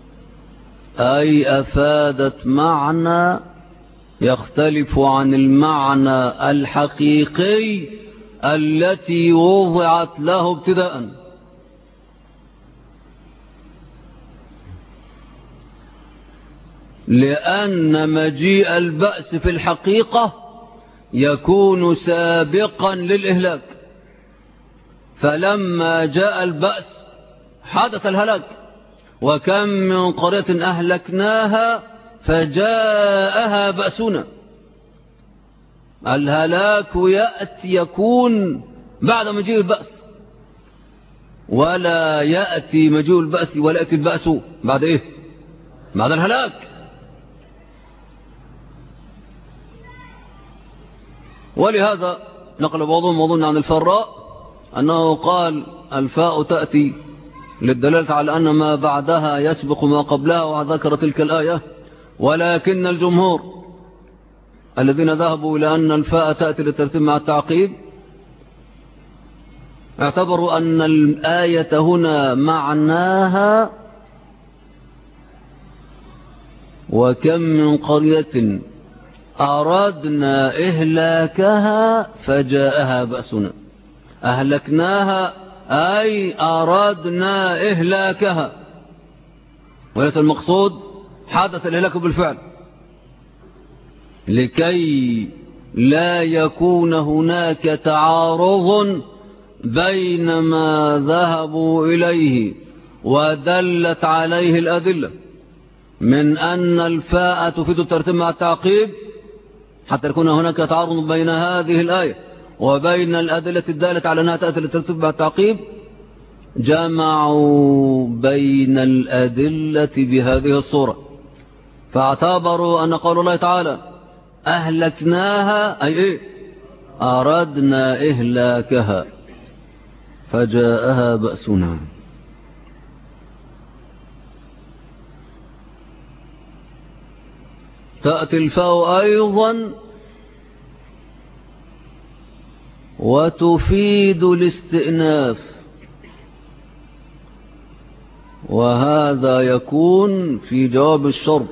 أي أفادت معنى يختلف عن المعنى الحقيقي التي وضعت له ابتداء. لأن مجيء البأس في الحقيقة يكون سابقا للإهلاك، فلما جاء البأس حدث الهلاك. وكم من قرية أهلكناها فجاءها بأسنا. الهلاك يكون بعد مجيء البأس، ولا يأتي مجيء البأس ولا يأتي البأس بعد إيه؟ بعد الهلاك. ولهذا نقل بعضهم وظن عن الفراء أنه قال الفاء تأتي للدلالة على أن ما بعدها يسبق ما قبلها وذكر تلك الآية. ولكن الجمهور الذين ذهبوا إلى أن الفاء تأتي للترتيب مع التعقيب اعتبروا أن الآية هنا معناها وكم من قرية أردنا إهلاكها فجاءها بأسنا. أهلكناها أي أردنا إهلاكها، وليس المقصود حدث الإهلاك بالفعل، لكي لا يكون هناك تعارض بين ما ذهبوا إليه ودلت عليه الأدلة من أن الفاء تفيد الترتيب مع التعقيب، حتى يكون هناك تعارض بين هذه الآية وبين الأدلة الدالة على أنها تأتي للترتيب مع التعقيب. جمعوا بين الأدلة بهذه الصورة، فاعتبروا أن قول الله تعالى أهلكناها أي إيه؟ أردنا إهلاكها فجاءها بأسنا. تأتي الفاء أيضا وتفيد الاستئناف، وهذا يكون في جواب الشرط.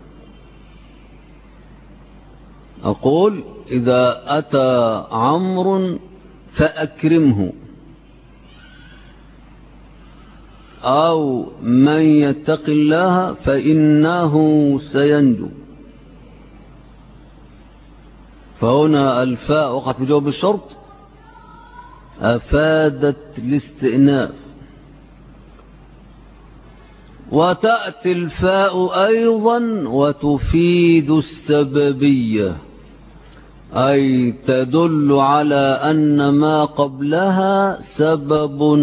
أقول إذا أتى عمرو فأكرمه، أو من يتق الله فإنه سينجو. فهنا الفاء وقعت في جواب الشرط أفادت الاستئناف. وتأتي الفاء أيضا وتفيد السببية، أي تدل على أن ما قبلها سبب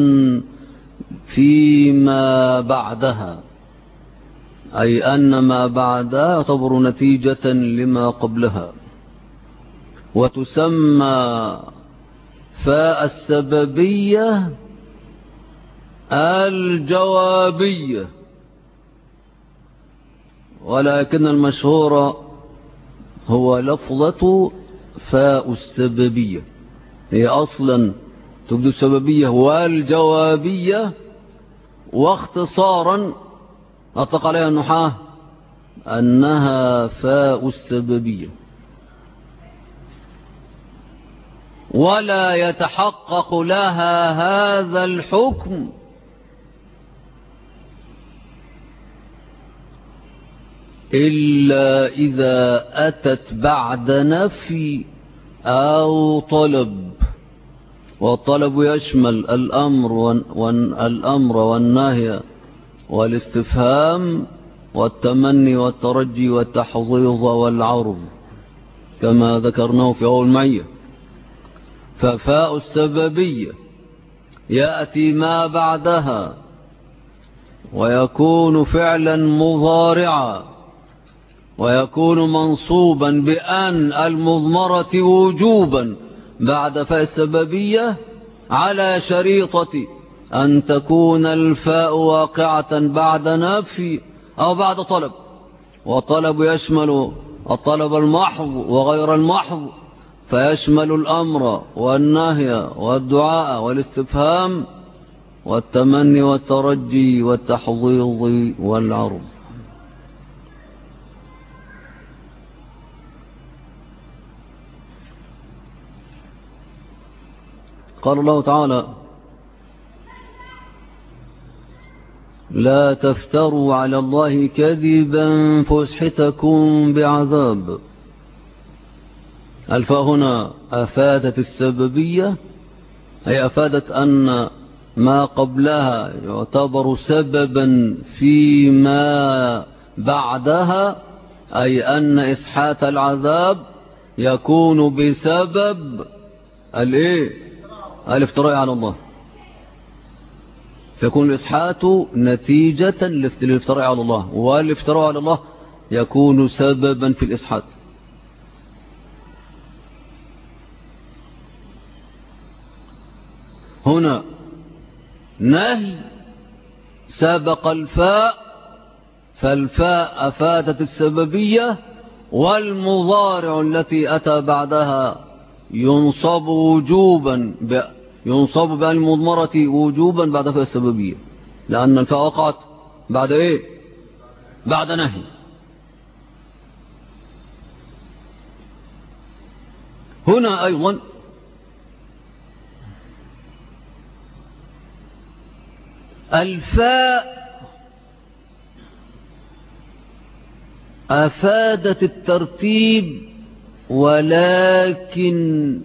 فيما بعدها، أي أن ما بعدها يعتبر نتيجة لما قبلها. وتسمى فاء السببية الجوابية، ولكن المشهور هو لفظة فاء السببية، هي أصلا تبدو السببية والجوابية، واختصارا أطلق عليها النحاة أنها فاء السببية. ولا يتحقق لها هذا الحكم إلا إذا أتت بعد نفي أو طلب. والطلب يشمل الأمر والنهي والاستفهام والتمني والترجي والتحضيض والعرض كما ذكرناه في أول معية. ففاء السببية يأتي ما بعدها ويكون فعلا مضارعا، ويكون منصوبا بأن المضمرة وجوبا بعد فاء السببية على شريطة أن تكون الفاء واقعة بعد نفي أو بعد طلب. والطلب يشمل الطلب المحض وغير المحض، فيشمل الأمر والنهي والدعاء والاستفهام والتمني والترجي والتحضيض والعرض. قال الله تعالى لا تفتروا على الله كذبا فيسحتكم بعذاب. الفاء هنا أفادت السببية، أي أفادت أن ما قبلها يعتبر سببا فيما بعدها، أي أن إسحات العذاب يكون بسبب الافتراء على الله، فيكون الإسحات نتيجة للافتراء على الله، والافتراء على الله يكون سببا في الإسحات. هنا نهي سبق الفاء فالفاء أفادت السببية، والمضارع التي أتى بعدها ينصب بالمضمرة وجوبا بعد فاء السببية، لأن الفاء وقعت بعد إيه؟ بعد نهي. هنا أيضا الفاء أفادت الترتيب ولكن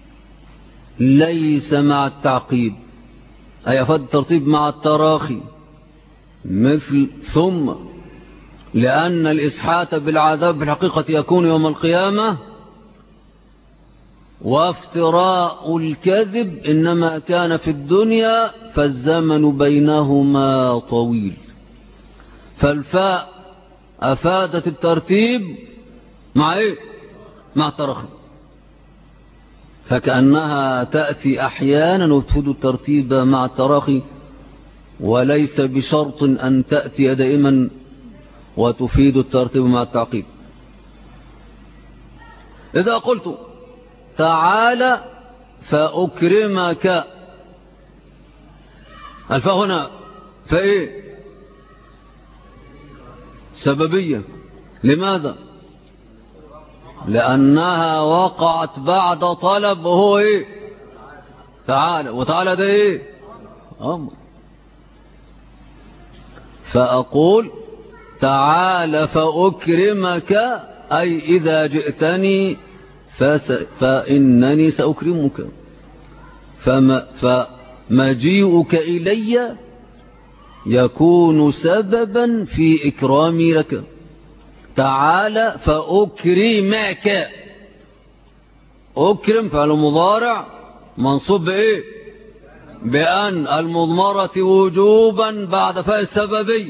ليس مع التعقيب، أي أفادت الترتيب مع التراخي، مثل ثم، لأن الإسحات بالعذاب في الحقيقة يكون يوم القيامة، وافتراء الكذب إنما كان في الدنيا فالزمن بينهما طويل. فالفاء أفادت الترتيب مع إيه؟ مع التراخي، فكأنها تأتي أحيانا وتفيد الترتيب مع التراخي، وليس بشرط أن تأتي دائما وتفيد الترتيب مع التعقيب. إذا قلت تعالى فأكرمك، الفاء هنا فإيه؟ سببية. لماذا؟ لأنها وقعت بعد طلب، وهو إيه؟ تعالى، وتعالى ده إيه؟ أمر. فأقول تعالى فأكرمك، أي إذا جئتني فإنني سأكرمك، فمجيئك إلي يكون سببا في إكرامي لك. تعالى فأكرمك، أكرم فعل مضارع منصوب بإيه؟ بأن المضمرة وجوبا بعد فاء السببي،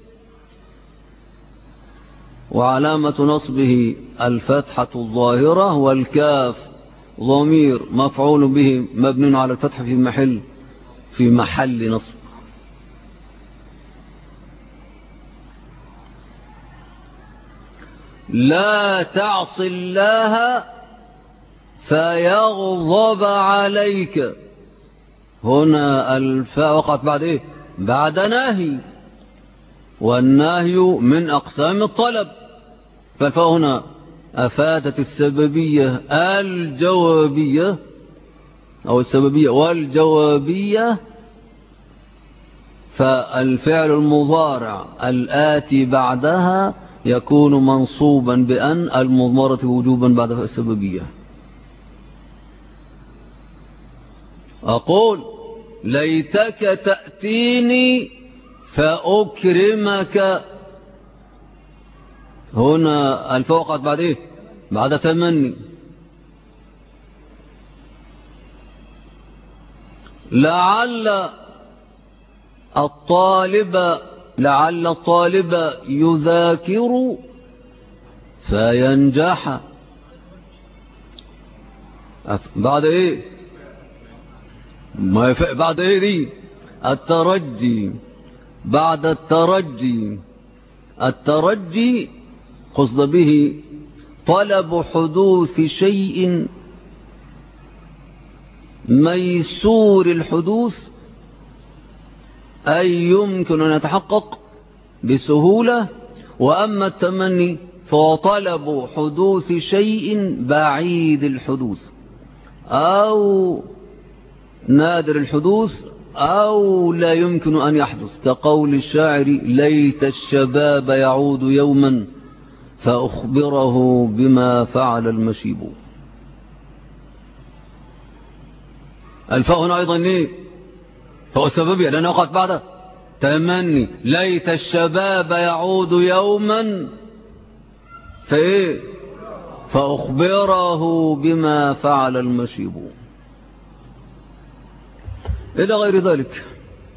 وعلامة نصبه الفتحة الظاهرة، والكاف ضمير مفعول به مبني على الفتح في محل نصب. لا تعص الله فيغضب عليك، هنا الفاء وقعت بعد إيه؟ بعد نهي، والنهي من أقسام الطلب، فالفاء هنا أفادت السببية الجوابية أو السببية والجوابية، فالفعل المضارع الآتي بعدها يكون منصوبا بأن المضمرة وجوبا بعد فاء السببية. أقول ليتك تأتيني فأكرمك، هنا الفاء وقعت بعد إيه؟ بعد تمني. لعل الطالب يذاكر فينجح، بعد إيه؟ ما بعد إيه دي؟ الترجي، بعد الترجي قصد به طلب حدوث شيء ميسور الحدوث، أي يمكن أن يتحقق بسهولة. وأما التمني فهو طلب حدوث شيء بعيد الحدوث أو نادر الحدوث أو لا يمكن أن يحدث، كقول الشاعر ليت الشباب يعود يوما فأخبره بما فعل المشيب. الفاء هنا أيضا إيه؟ فهو سببية لأنه وقعت بعد تمني، ليت الشباب يعود يوما فإيه؟ فأخبره بما فعل المشيب، إلى غير ذلك.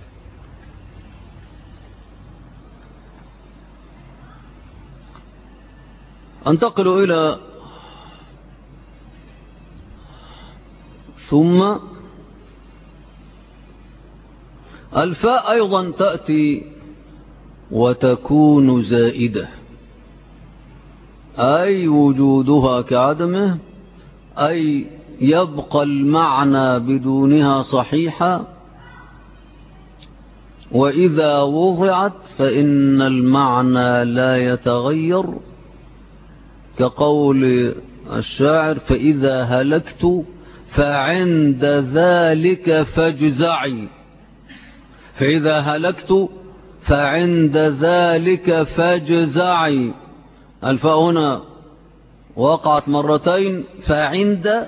انتقل إلى ثم. الفاء أيضا تأتي وتكون زائدة، أي وجودها كعدمه، أي يبقى المعنى بدونها صحيحا، وإذا وضعت فإن المعنى لا يتغير، كقول الشاعر: فإذا هلكت فعند ذلك فاجزعي. فإذا هلكت فعند ذلك فاجزعي. الفاء هنا وقعت مرتين، فعند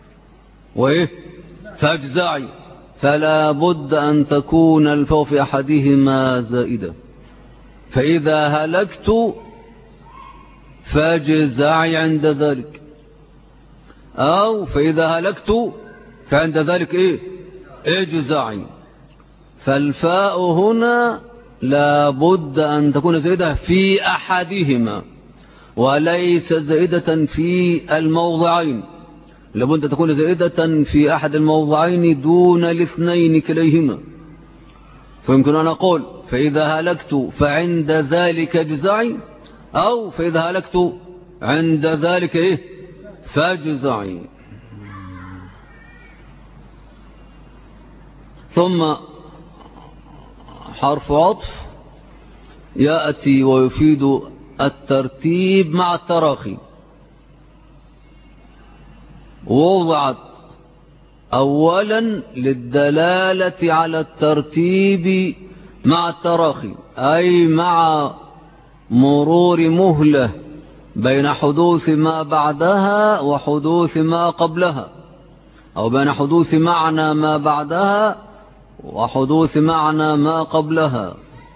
فاجزعي، فلا بد أن تكون الفاء في أحدهما زائدة. فإذا هلكت فاجزعي عند ذلك، أو فإذا هلكت فعند ذلك اجزعي. فالفاء هنا لا بد أن تكون زائدة في أحدهما وليس زائدة في الموضعين، لابد أن تكون زائدة في أحد الموضعين دون الاثنين كليهما. فيمكن أن أقول: فإذا هلكت فعند ذلك اجزعي، أو فإذا هلكت عند ذلك فاجزعي. ثم حرف عطف يأتي ويفيد الترتيب مع التراخي. وضعت أولا للدلالة على الترتيب مع التراخي، أي مع مرور مهلة بين حدوث ما بعدها وحدوث ما قبلها، أو بين حدوث معنى ما بعدها وحدوث معنى ما قبلها.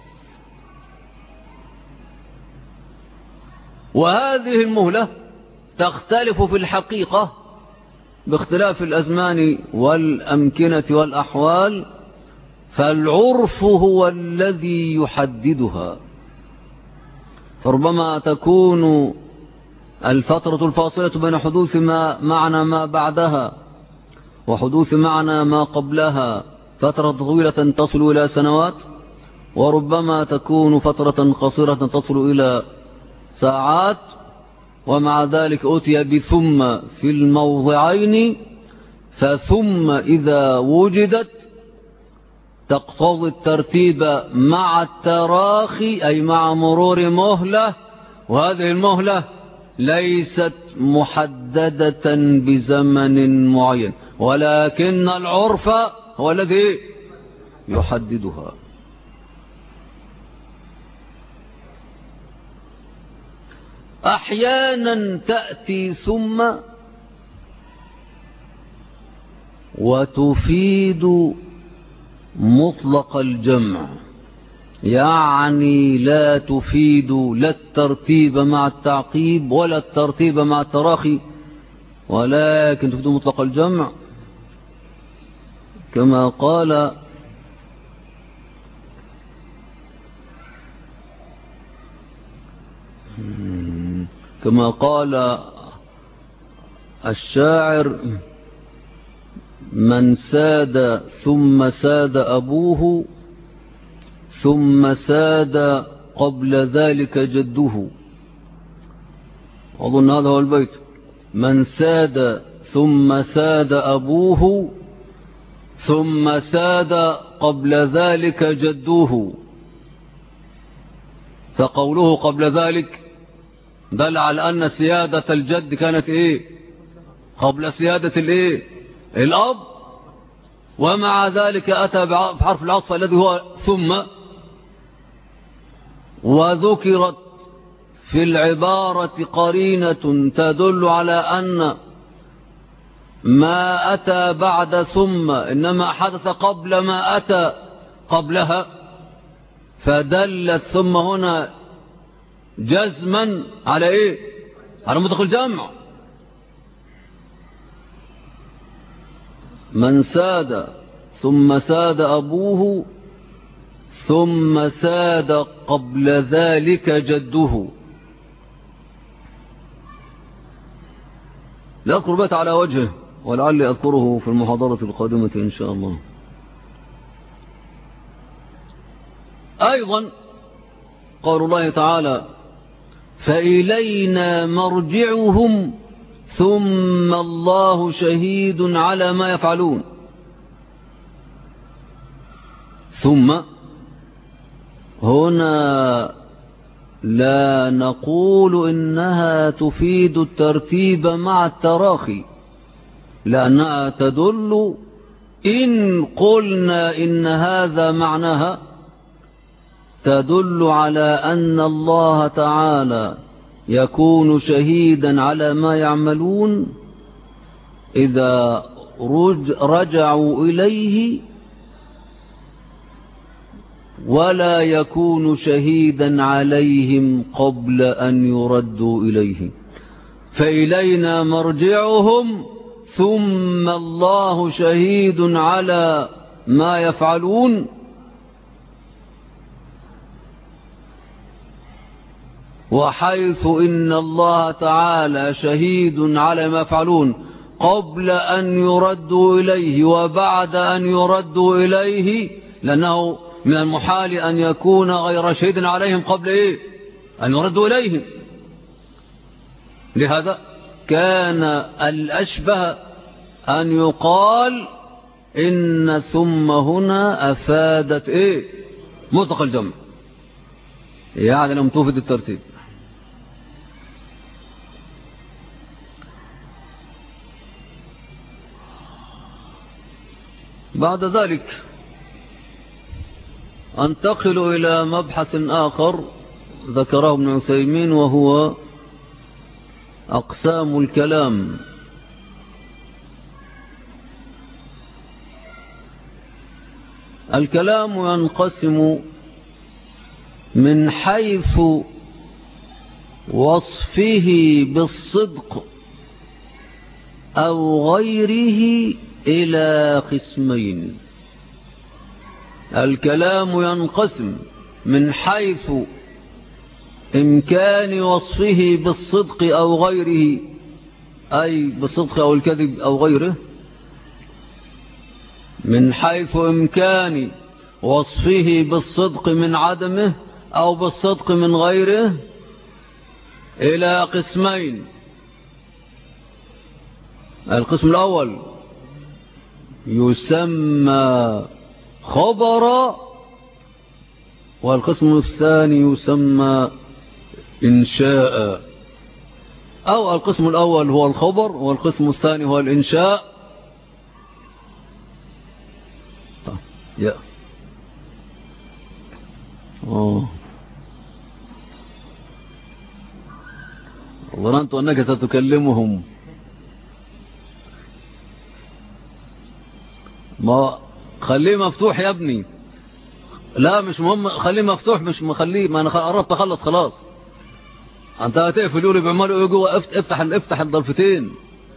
وهذه المهلة تختلف في الحقيقة باختلاف الأزمان والأمكنة والأحوال، فالعرف هو الذي يحددها. فربما تكون الفترة الفاصلة بين حدوث ما معنى ما بعدها وحدوث معنى ما قبلها فترة طويلة تصل إلى سنوات، وربما تكون فترة قصيرة تصل إلى ساعات، ومع ذلك أتي بثم في الموضعين، فثم إذا وجدت تقتضي الترتيب مع التراخي، أي مع مرور مهلة، وهذه المهلة ليست محددة بزمن معين، ولكن العرف هو الذي يحددها. أحيانا تأتي ثم وتفيد مطلق الجمع، يعني لا تفيد لا الترتيب مع التعقيب ولا الترتيب مع التراخي، ولكن تفيد مطلق الجمع، كما قال الشاعر: من ساد ثم ساد أبوه ثم ساد قبل ذلك جده. أظن هذا هو البيت: من ساد ثم ساد أبوه ثم ساد قبل ذلك جده. فقوله قبل ذلك دل على أن سيادة الجد كانت قبل سيادة الأب، ومع ذلك أتى بحرف العطف الذي هو ثم، وذكرت في العبارة قرينة تدل على أن ما أتى بعد ثم إنما حدث قبل ما أتى قبلها، فدلت ثم هنا جزما على على مطلق الجمع. من ساد ثم ساد أبوه ثم ساد قبل ذلك جده. لا أذكر بيت على وجهه، ولعلي أذكره في المحاضرة القادمة إن شاء الله. أيضا قول الله تعالى فإلينا مرجعهم ثم الله شهيد على ما يفعلون. ثم هنا لا نقول إنها تفيد الترتيب مع التراخي، لأنها تدل إن قلنا إن هذا معناها تدل على أن الله تعالى يكون شهيدا على ما يعملون إذا رجعوا إليه، ولا يكون شهيدا عليهم قبل أن يردوا إليه. فإلينا مرجعهم ثم الله شهيد على ما يفعلون، وحيث إن الله تعالى شهيد على ما يفعلون قبل أن يردوا إليه وبعد أن يردوا إليه، لأنه من المحال أن يكون غير شهيد عليهم قبل أن يردوا إليهم. لهذا كان الأشبه أن يقال إن ثم هنا أفادت مطلق الجمع، يعني لم تفد الترتيب. بعد ذلك أنتقل إلى مبحث آخر ذكره ابن عثيمين، وهو أقسام الكلام. الكلام ينقسم من حيث وصفه بالصدق أو غيره إلى قسمين. الكلام ينقسم من حيث إمكان وصفه بالصدق أو غيره، أي بالصدق أو الكذب أو غيره، من حيث إمكان وصفه بالصدق من عدمه أو بالصدق من غيره إلى قسمين. القسم الأول يسمى خبر، والقسم الثاني يسمى إنشاء. أو القسم الأول هو الخبر والقسم الثاني هو الإنشاء. ظننت أنك ستكلمهم. ما خليه مفتوح يا ابني. لا مش مهم، خليه مفتوح، مش مخليه، ما أنا قررت أخلص خلاص. أنت هتقفل يقولي بيعملوا إيه جوه؟ افتح الضلفتين.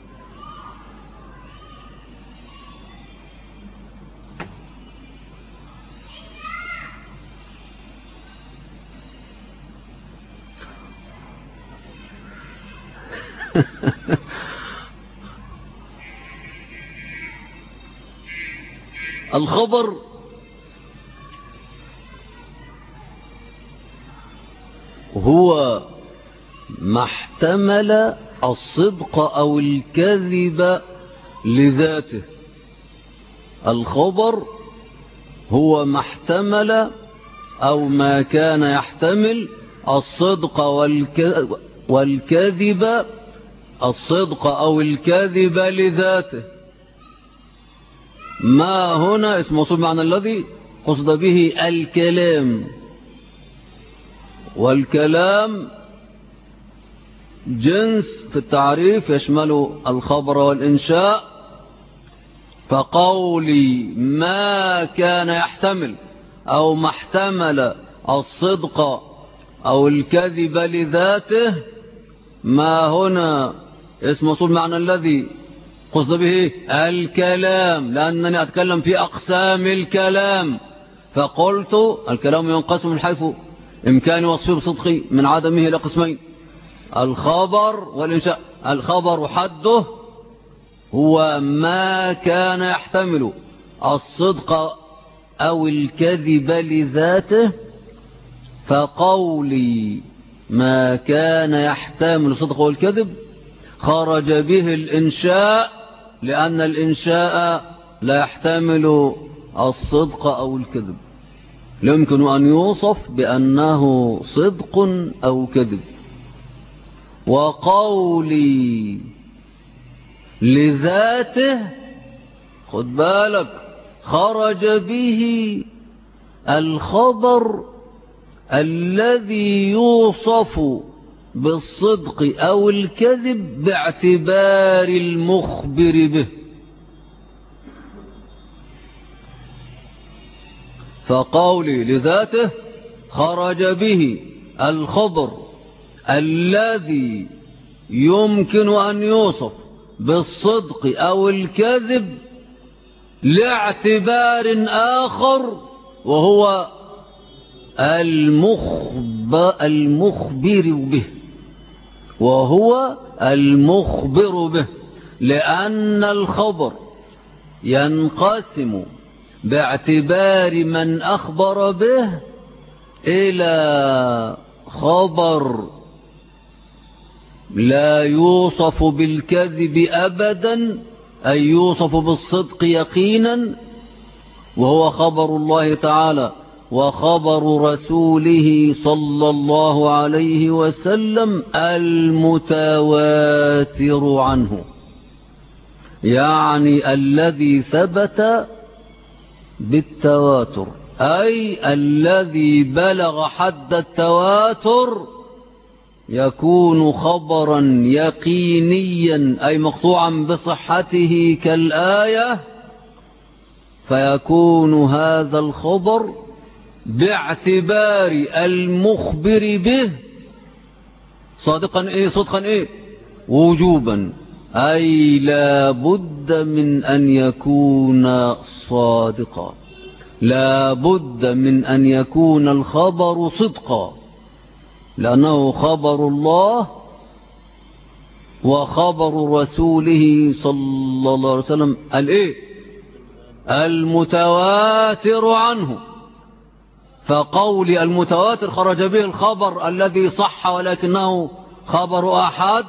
الخبر هو ما احتمل الصدق أو الكذب لذاته. الخبر هو ما احتمل أو ما كان يحتمل الصدق والكذب، الصدق أو الكذب لذاته. ما هنا اسم موصول معنى الذي قصد به الكلام، والكلام جنس في التعريف يشمل الخبر والإنشاء. فقولي ما كان يحتمل أو ما احتمل الصدق أو الكذب لذاته، ما هنا اسم موصول معنى الذي قصد به الكلام، لأنني أتكلم في أقسام الكلام. فقلت الكلام ينقسم من حيث إمكان وصفه بصدقه من عدمه إلى قسمين: الخبر والإنشاء. الخبر حده هو ما كان يحتمل الصدق أو الكذب لذاته، فقولي ما كان يحتمل الصدق والكذب خرج به الإنشاء، لأن الإنشاء لا يحتمل الصدق أو الكذب، لا يمكن أن يوصف بأنه صدق أو كذب. وقولي لذاته، خد بالك، خرج به الخبر الذي يوصف بالصدق أو الكذب باعتبار المخبر به. فقولي لذاته خرج به الخبر الذي يمكن أن يوصف بالصدق أو الكذب لاعتبار آخر، وهو المخبر به، لأن الخبر ينقسم باعتبار من أخبر به إلى خبر لا يوصف بالكذب أبدا، أي يوصف بالصدق يقينا، وهو خبر الله تعالى وخبر رسوله صلى الله عليه وسلم المتواتر عنه، يعني الذي ثبت بالتواتر، أي الذي بلغ حد التواتر يكون خبرا يقينيا، أي مقطوعا بصحته كالآية، فيكون هذا الخبر باعتبار المخبر به صدقا وجوبا، أي لا بد من أن يكون صادقا، لا بد من أن يكون الخبر صدقا، لأنه خبر الله وخبر رسوله صلى الله عليه وسلم المتواتر عنه. فقول المتواتر خرج به الخبر الذي صح ولكنه خبر أحد،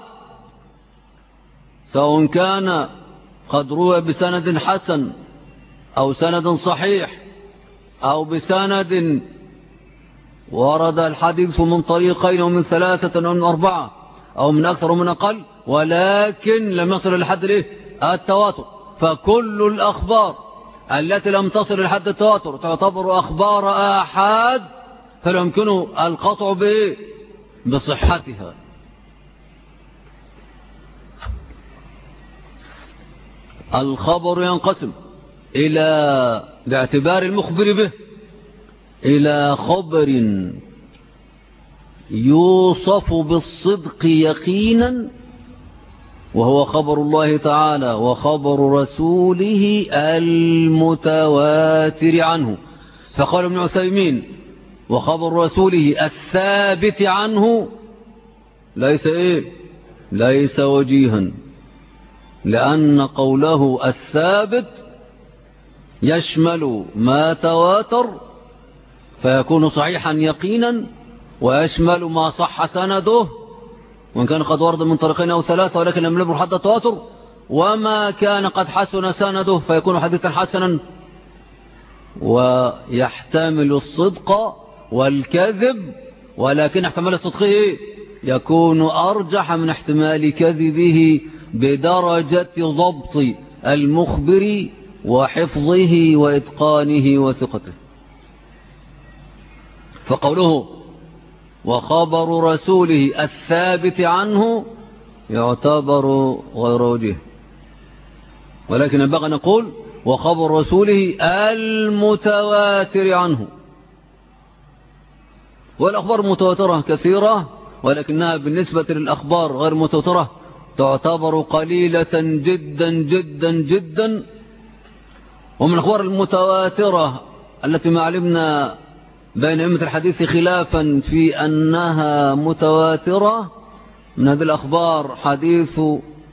سواء كان قد روى بسند حسن أو سند صحيح أو بسند ورد الحديث من طريقين أو من ثلاثة أو من أربعة أو من أكثر ومن أقل، ولكن لم يصل لحد التواتر. فكل الأخبار التي لم تصل لحد التواتر تعتبر أخبار آحاد، فلا يمكن القطع بصحتها. الخبر ينقسم إلى باعتبار المخبر به إلى خبر يوصف بالصدق يقينا، وهو خبر الله تعالى وخبر رسوله المتواتر عنه. فقال ابن عثيمين وخبر رسوله الثابت عنه ليس وجيها، لأن قوله الثابت يشمل ما تواتر فيكون صحيحا يقينا، ويشمل ما صح سنده وإن كان قد ورد من طريقين أو ثلاثة ولكن لم يبلغ حد التواتر، وما كان قد حسن سنده فيكون حديثا حسنا، ويحتمل الصدق والكذب، ولكن احتمال صدقه يكون أرجح من احتمال كذبه بدرجة ضبط المخبر وحفظه وإتقانه وثقته. فقوله وخبر رسوله الثابت عنه يعتبر غير وجه، ولكن ينبغي نقول وخبر رسوله المتواتر عنه. والأخبار متواترة كثيرة، ولكنها بالنسبة للأخبار غير متواترة تعتبر قليلة جدا جدا جدا. ومن الأخبار المتواترة التي ما علمنا بين أئمة الحديث خلافا في أنها متواترة، من هذه الأخبار حديث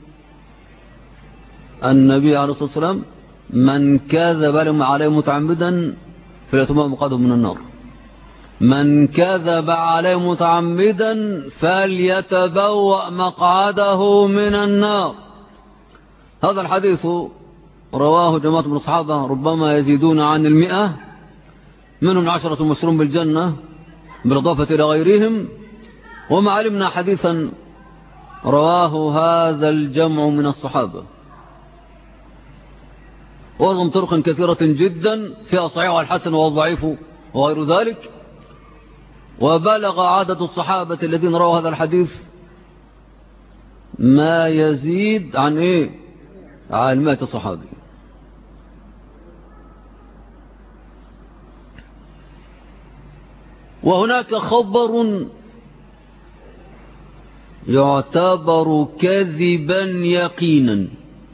النبي عليه الصلاة والسلام من كذب عليه متعمدا فليتبوأ مقعده من النار. من كذب عليه متعمدا فليتبوأ مقعده من النار. هذا الحديث رواه جماعة من الصحابة ربما يزيدون عن 100، منهم 10 مبشرون بالجنة بالإضافة إلى غيرهم. وما علمنا حديثا رواه هذا الجمع من الصحابة، وهم طرق كثيرة جدا فيها صحيح والحسن والضعيف وغير ذلك. وبلغ عدد الصحابة الذين رووا هذا الحديث ما يزيد عن عن 100 صحابي. وهناك خبر يعتبر كذبا يقينا،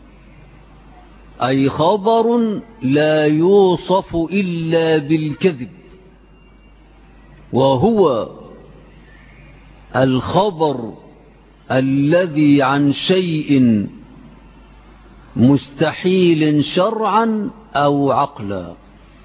أي خبر لا يوصف إلا بالكذب، وهو الخبر الذي عن شيء مستحيل شرعا أو عقلا.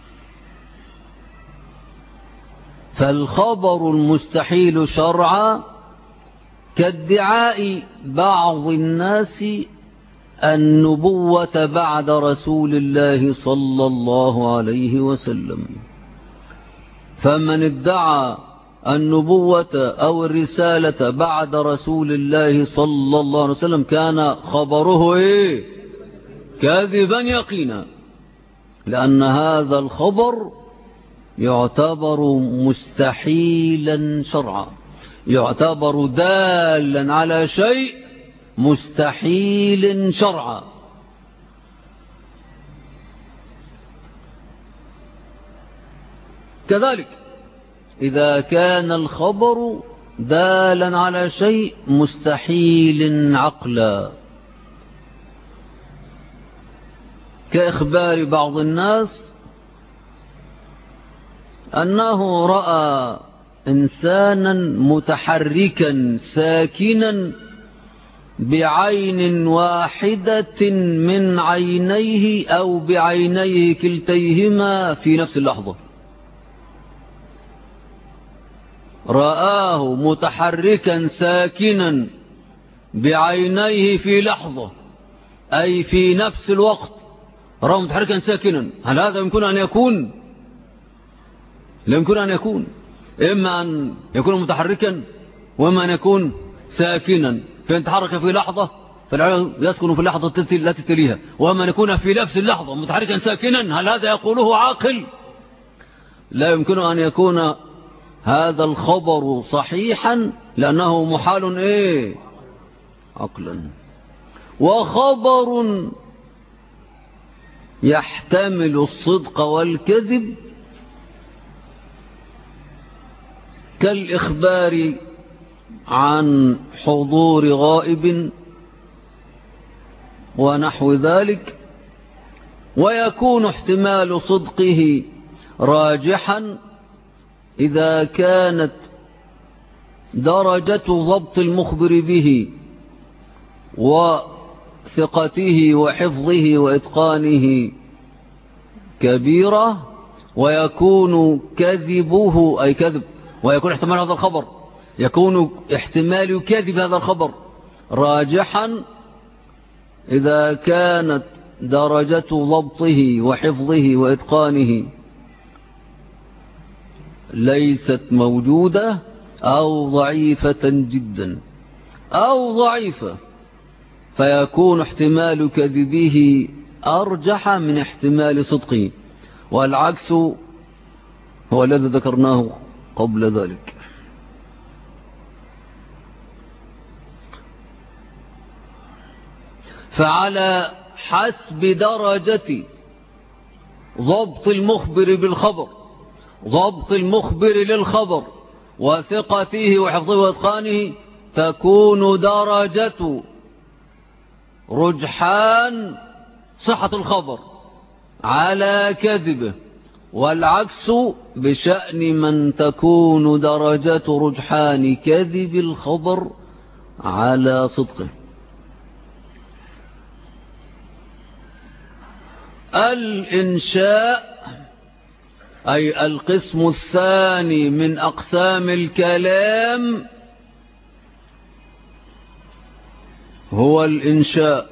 فالخبر المستحيل شرعا كادعاء بعض الناس النبوة بعد رسول الله صلى الله عليه وسلم. فمن ادعى النبوة أو الرسالة بعد رسول الله صلى الله عليه وسلم كان خبره كاذبا يقينا، لأن هذا الخبر يعتبر مستحيلا شرعا، يعتبر دالا على شيء مستحيل شرعا. كذلك إذا كان الخبر دالا على شيء مستحيل عقلا، كإخبار بعض الناس أنه رأى إنسانا متحركا ساكنا بعين واحدة من عينيه أو بعينيه كلتيهما في نفس اللحظة. رآه متحركا ساكنا بعينيه في لحظة، أي في نفس الوقت رآه متحركا ساكنا. هل هذا يمكن أن يكون؟ لا يمكن أن يكون، إما أن يكون متحركا وإما أن يكون ساكنا، فإن تحرك في لحظة فالعين يسكن في اللحظة التي تليها، وإما أن يكون في نفس اللحظة متحركا ساكنا. هل هذا يقوله عاقل؟ لا يمكن أن يكون هذا الخبر صحيحا، لأنه محال عقلا. وخبر يحتمل الصدق والكذب كالإخبار عن حضور غائب ونحو ذلك، ويكون احتمال صدقه راجحا إذا كانت درجة ضبط المخبر به وثقته وحفظه وإتقانه كبيرة، ويكون كذبه أي كذب، ويكون احتمال هذا الخبر، يكون احتمال كذب هذا الخبر راجحا إذا كانت درجة ضبطه وحفظه وإتقانه ليست موجودة أو ضعيفة جدا أو ضعيفة، فيكون احتمال كذبه أرجح من احتمال صدقه، والعكس هو الذي ذكرناه قبل ذلك. فعلى حسب درجة ضبط المخبر بالخبر، ضبط المخبر للخبر وثقته وحفظه واتقانه، تكون درجة رجحان صحة الخبر على كذبه، والعكس بشأن من تكون درجة رجحان كذب الخبر على صدقه. الإنشاء أي القسم الثاني من أقسام الكلام هو الإنشاء.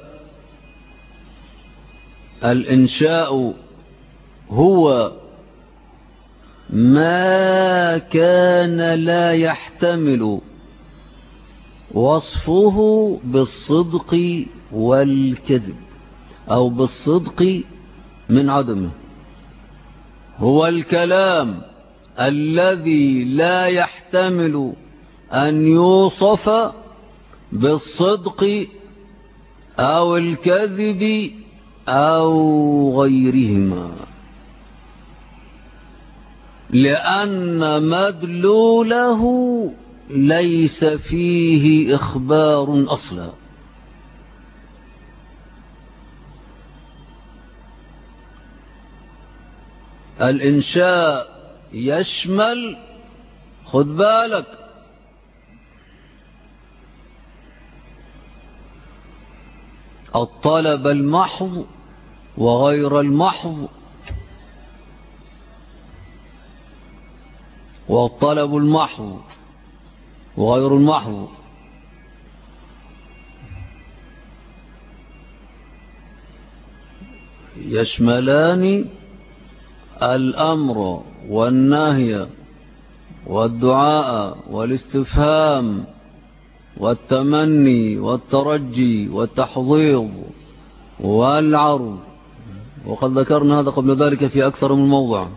الإنشاء هو ما كان لا يحتمل وصفه بالصدق والكذب أو بالصدق من عدمه. هو الكلام الذي لا يحتمل أن يوصف بالصدق أو الكذب أو غيرهما، لأن مدلوله ليس فيه إخبار أصلا. الإنشاء يشمل، خد بالك، الطلب المحض وغير المحض، والطلب المحض وغير المحض. يشملان الأمر والنهي والدعاء والاستفهام والتمني والترجي والتحضيض والعرض، وقد ذكرنا هذا قبل ذلك في أكثر من موضع.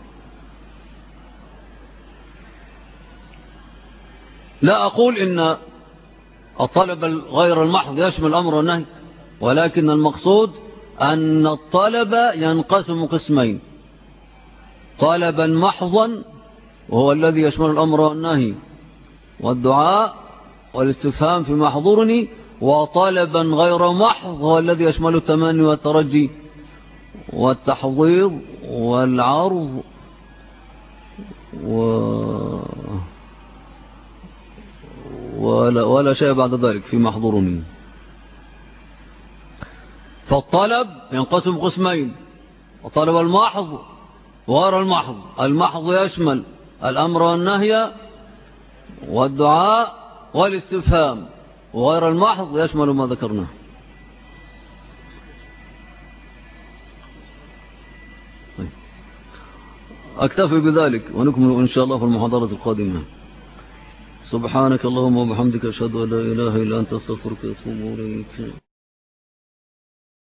لا أقول إن الطلب غير المحض يشمل الأمر والنهي، ولكن المقصود أن الطلب ينقسم قسمين: طلبا محضا وهو الذي يشمل الأمر والنهي والدعاء والاستفهام فيما حضرني، وطلبا غير محض هو الذي يشمل التمني والترجي والتحضيض والعرض ولا شيء بعد ذلك فيما حضرني. فالطلب ينقسم قسمين: الطلب المحض وغير المحض. المحض يشمل الأمر والنهي والدعاء والاستفهام، وغير المحض يشمل ما ذكرناه. أكتفي بذلك ونكمل إن شاء الله في المحاضرة القادمة. سبحانك اللهم وبحمدك أشهد أن لا إله إلا أنت أستغفرك وأتوب إليك.